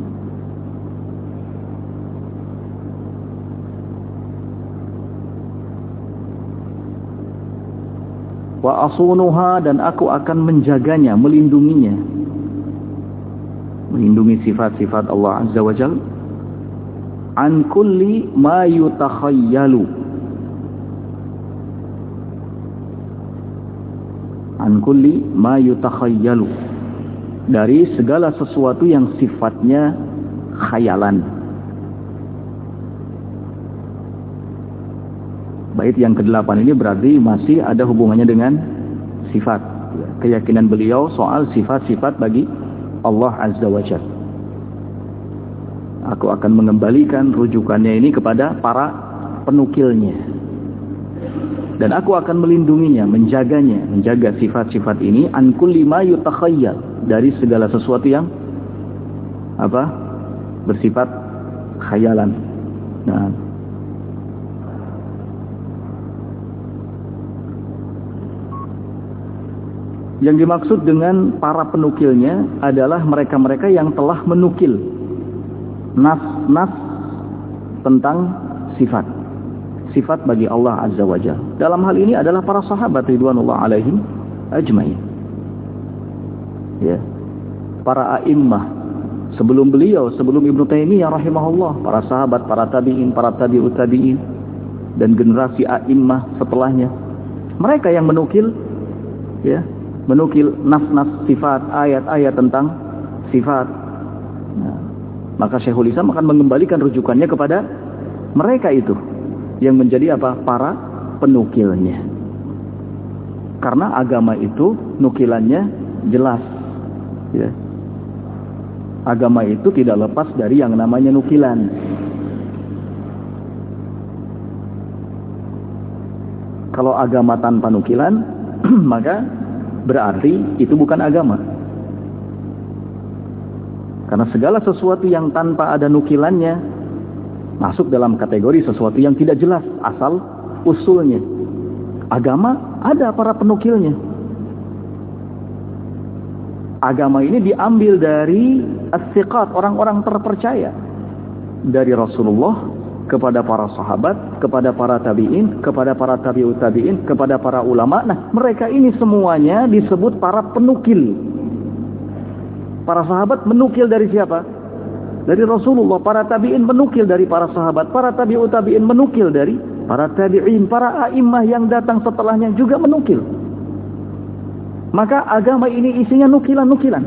S1: Wa asunuha, dan aku akan menjaganya, melindunginya, melindungi sifat-sifat Allah Azza wa Jalla, an kulli ma yutakhayyalu, an kulli ma yutakhayyalu, dari segala sesuatu yang sifatnya khayalan. Bait yang ke-8 ini berarti masih ada hubungannya dengan sifat, keyakinan beliau soal sifat-sifat bagi Allah Azza wa Jalla. Aku akan mengembalikan rujukannya ini kepada para penukilnya, dan aku akan melindunginya, menjaganya, menjaga sifat-sifat ini, an kulli ma yutakhayyal, dari segala sesuatu yang bersifat khayalan. Nah, yang dimaksud dengan para penukilnya adalah mereka-mereka yang telah menukil nas-nas tentang sifat bagi Allah Azza wa Jalla. Dalam hal ini adalah para sahabat ridwanullah alaihim ajmain. Ya. Para a'immah sebelum beliau, sebelum Ibnu Taimiyah rahimahullah, para sahabat, para tabi'in, para tabi'ut tabi'in, dan generasi a'immah setelahnya. Mereka yang menukil, ya, menukil nas-nas sifat, ayat-ayat tentang sifat. Nah, maka Syekhul Islam akan mengembalikan rujukannya kepada mereka itu yang menjadi para penukilnya. Karena agama itu nukilannya jelas, ya. Agama itu tidak lepas dari yang namanya nukilan. Kalau agama tanpa nukilan, maka berarti itu bukan agama. Karena segala sesuatu yang tanpa ada nukilannya masuk dalam kategori sesuatu yang tidak jelas asal usulnya. Agama ada para penukilnya. Agama ini diambil dari as-siqat, orang-orang terpercaya, dari Rasulullah kepada para sahabat, kepada para tabi'in, kepada para tabi'ut tabi'in, kepada para ulama. Nah, mereka ini semuanya disebut para penukil. Para sahabat menukil dari siapa? Dari Rasulullah. Para tabi'in menukil dari para sahabat. Para tabi'ut tabi'in menukil dari para tabi'in. Para a'immah yang datang setelahnya juga menukil. Maka agama ini isinya nukilan-nukilan.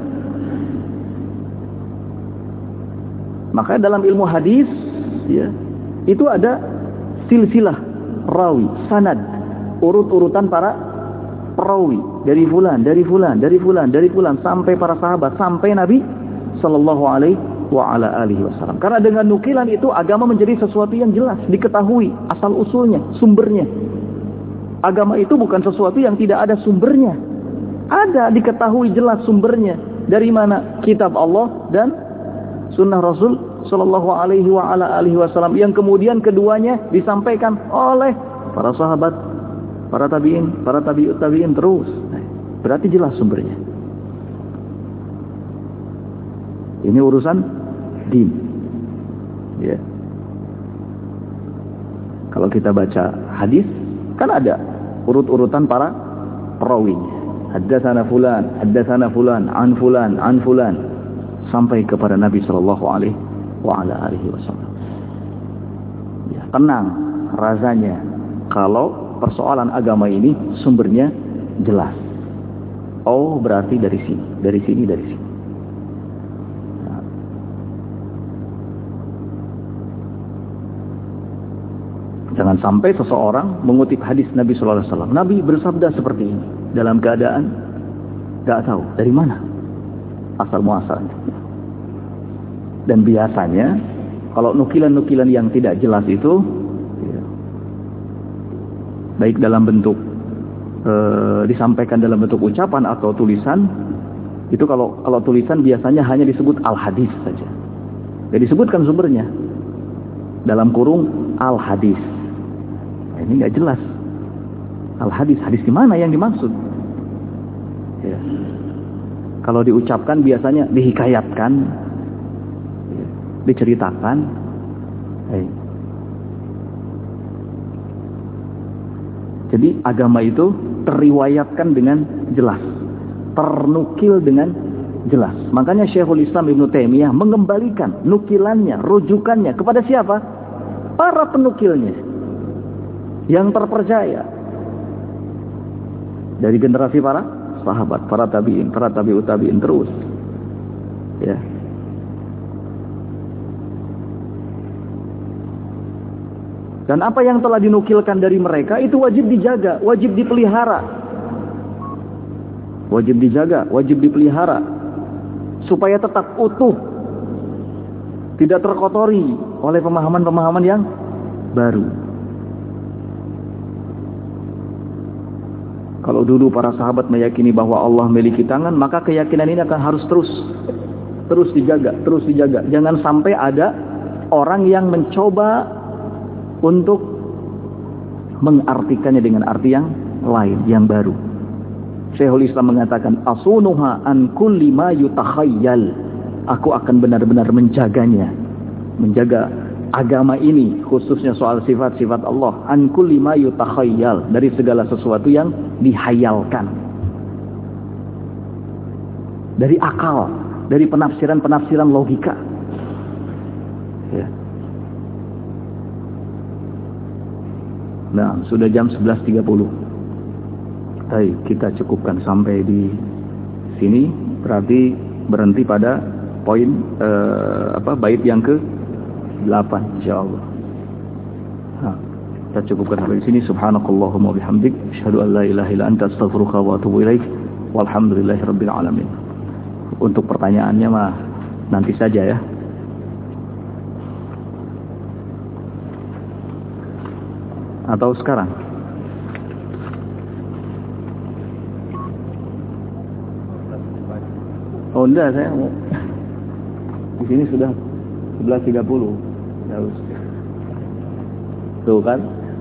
S1: Maka dalam ilmu hadis, ya, itu ada silsilah rawi, sanad, urut-urutan para perawi, dari fulan, dari fulan, dari fulan, dari fulan, sampai para sahabat, sampai Nabi sallallahu alaihi wa ala alihi wasallam. Karena dengan nukilan itu agama menjadi sesuatu yang jelas, diketahui asal usulnya, sumbernya. Agama itu bukan sesuatu yang tidak ada sumbernya. Ada, diketahui jelas sumbernya. Dari mana? Kitab Allah dan sunnah Rasul sallallahu alaihi wa ala alihi wasallam, yang kemudian keduanya disampaikan oleh para sahabat, para tabi'in, para tabi'ut tabi'in terus. Berarti jelas sumbernya. Ini urusan din. Ya. Kalau kita baca hadis, kan ada urut-urutan para perawinya. Haddatsana fulan, an fulan, an fulan. sampai kepada Nabi sallallahu alaihi wasallam. Ya, tenang rasanya kalau persoalan agama ini sumbernya jelas. Oh, berarti dari sini. Nah. Jangan sampai seseorang mengutip hadis Nabi sallallahu alaihi wasallam. Nabi bersabda seperti ini dalam keadaan enggak tahu dari mana asal muasalnya. Dan biasanya kalau nukilan-nukilan yang tidak jelas itu baik dalam bentuk disampaikan dalam bentuk ucapan atau tulisan, itu kalau tulisan biasanya hanya disebut al-hadis saja. Tidak disebutkan sumbernya. Dalam kurung al-hadis. Nah, ini nggak jelas. Al-hadis, hadis di mana yang dimaksud? Ya. Kalau diucapkan biasanya dihikayatkan, ya, diceritakan. Jadi agama itu teriwayatkan dengan jelas, ternukil dengan jelas. Makanya Syekhul Islam Ibnu Taimiyah mengembalikan nukilannya, rujukannya kepada siapa? Para penukilnya yang terpercaya dari generasi para sahabat, para tabi'in, para tabi'ut tabi'in terus. Ya. Dan apa yang telah dinukilkan dari mereka itu wajib dijaga, wajib dipelihara. Wajib dijaga, wajib dipelihara. Supaya tetap utuh. Tidak terkotori oleh pemahaman-pemahaman yang baru. Kalau dulu para sahabat meyakini bahwa Allah memiliki tangan, maka keyakinan ini akan harus terus dijaga, terus dijaga. Jangan sampai ada orang yang mencoba untuk mengartikannya dengan arti yang lain, yang baru. Syekhul Islam mengatakan, asunuha an kulli ma yutakhayyal. Aku akan benar-benar menjaganya, menjaga agama ini, khususnya soal sifat-sifat Allah, an kulli ma yutakhayyal, dari segala sesuatu yang dihayalkan, dari akal, dari penafsiran-penafsiran logika. Ya. Nah, sudah jam 11.30. Baik, kita cukupkan sampai di sini. Berarti berhenti pada poin bait yang ke-8 insyaallah. Nah, kita cukupkan sampai di sini. Subhanakallahumma bihamdik, asyhadu an la ilaha illa anta, astaghfiruka wa atubu ilaik. Walhamdulillahirabbil alamin. Untuk pertanyaannya mah nanti saja ya. Atau sekarang? Oh enggak, saya mau di sini sudah 11.30. Harus. Tuh kan?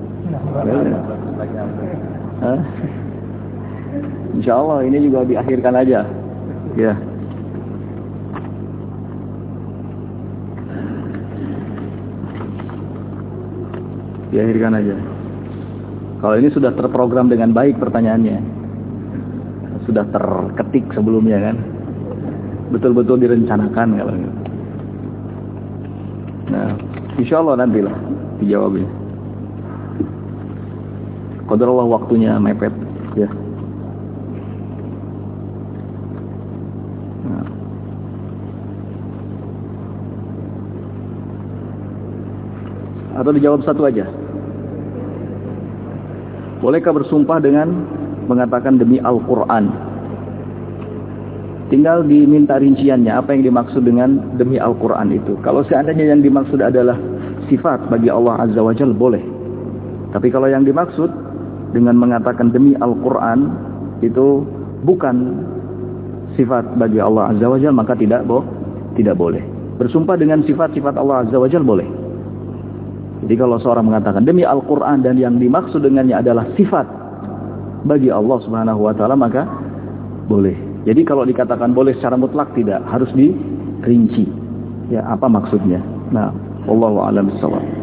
S1: Insyaallah ini juga diakhirkan aja. Ya. Diakhirkan aja. Kalau ini sudah terprogram dengan baik pertanyaannya, sudah terketik sebelumnya kan, betul-betul direncanakan kalau gitu. Nah, insyaallah nantilah dijawabnya. Qadarullah waktunya mepet, ya. Nah. Atau dijawab satu aja. Bolehkah bersumpah dengan mengatakan demi Al-Quran? Tinggal diminta rinciannya, apa yang dimaksud dengan demi Al-Quran itu. Kalau seandainya yang dimaksud adalah sifat bagi Allah Azza wa Jalla, boleh. Tapi kalau yang dimaksud dengan mengatakan demi Al-Quran itu bukan sifat bagi Allah Azza wa Jalla, maka tidak boleh. Bersumpah dengan sifat-sifat Allah Azza wa Jalla boleh. Jadi kalau seorang mengatakan demi Al-Quran dan yang dimaksud dengannya adalah sifat bagi Allah Subhanahu wa Ta'ala, maka boleh. Jadi kalau dikatakan boleh secara mutlak, tidak, harus dirinci. Ya, apa maksudnya? Nah, wallahu a'lam bishawab.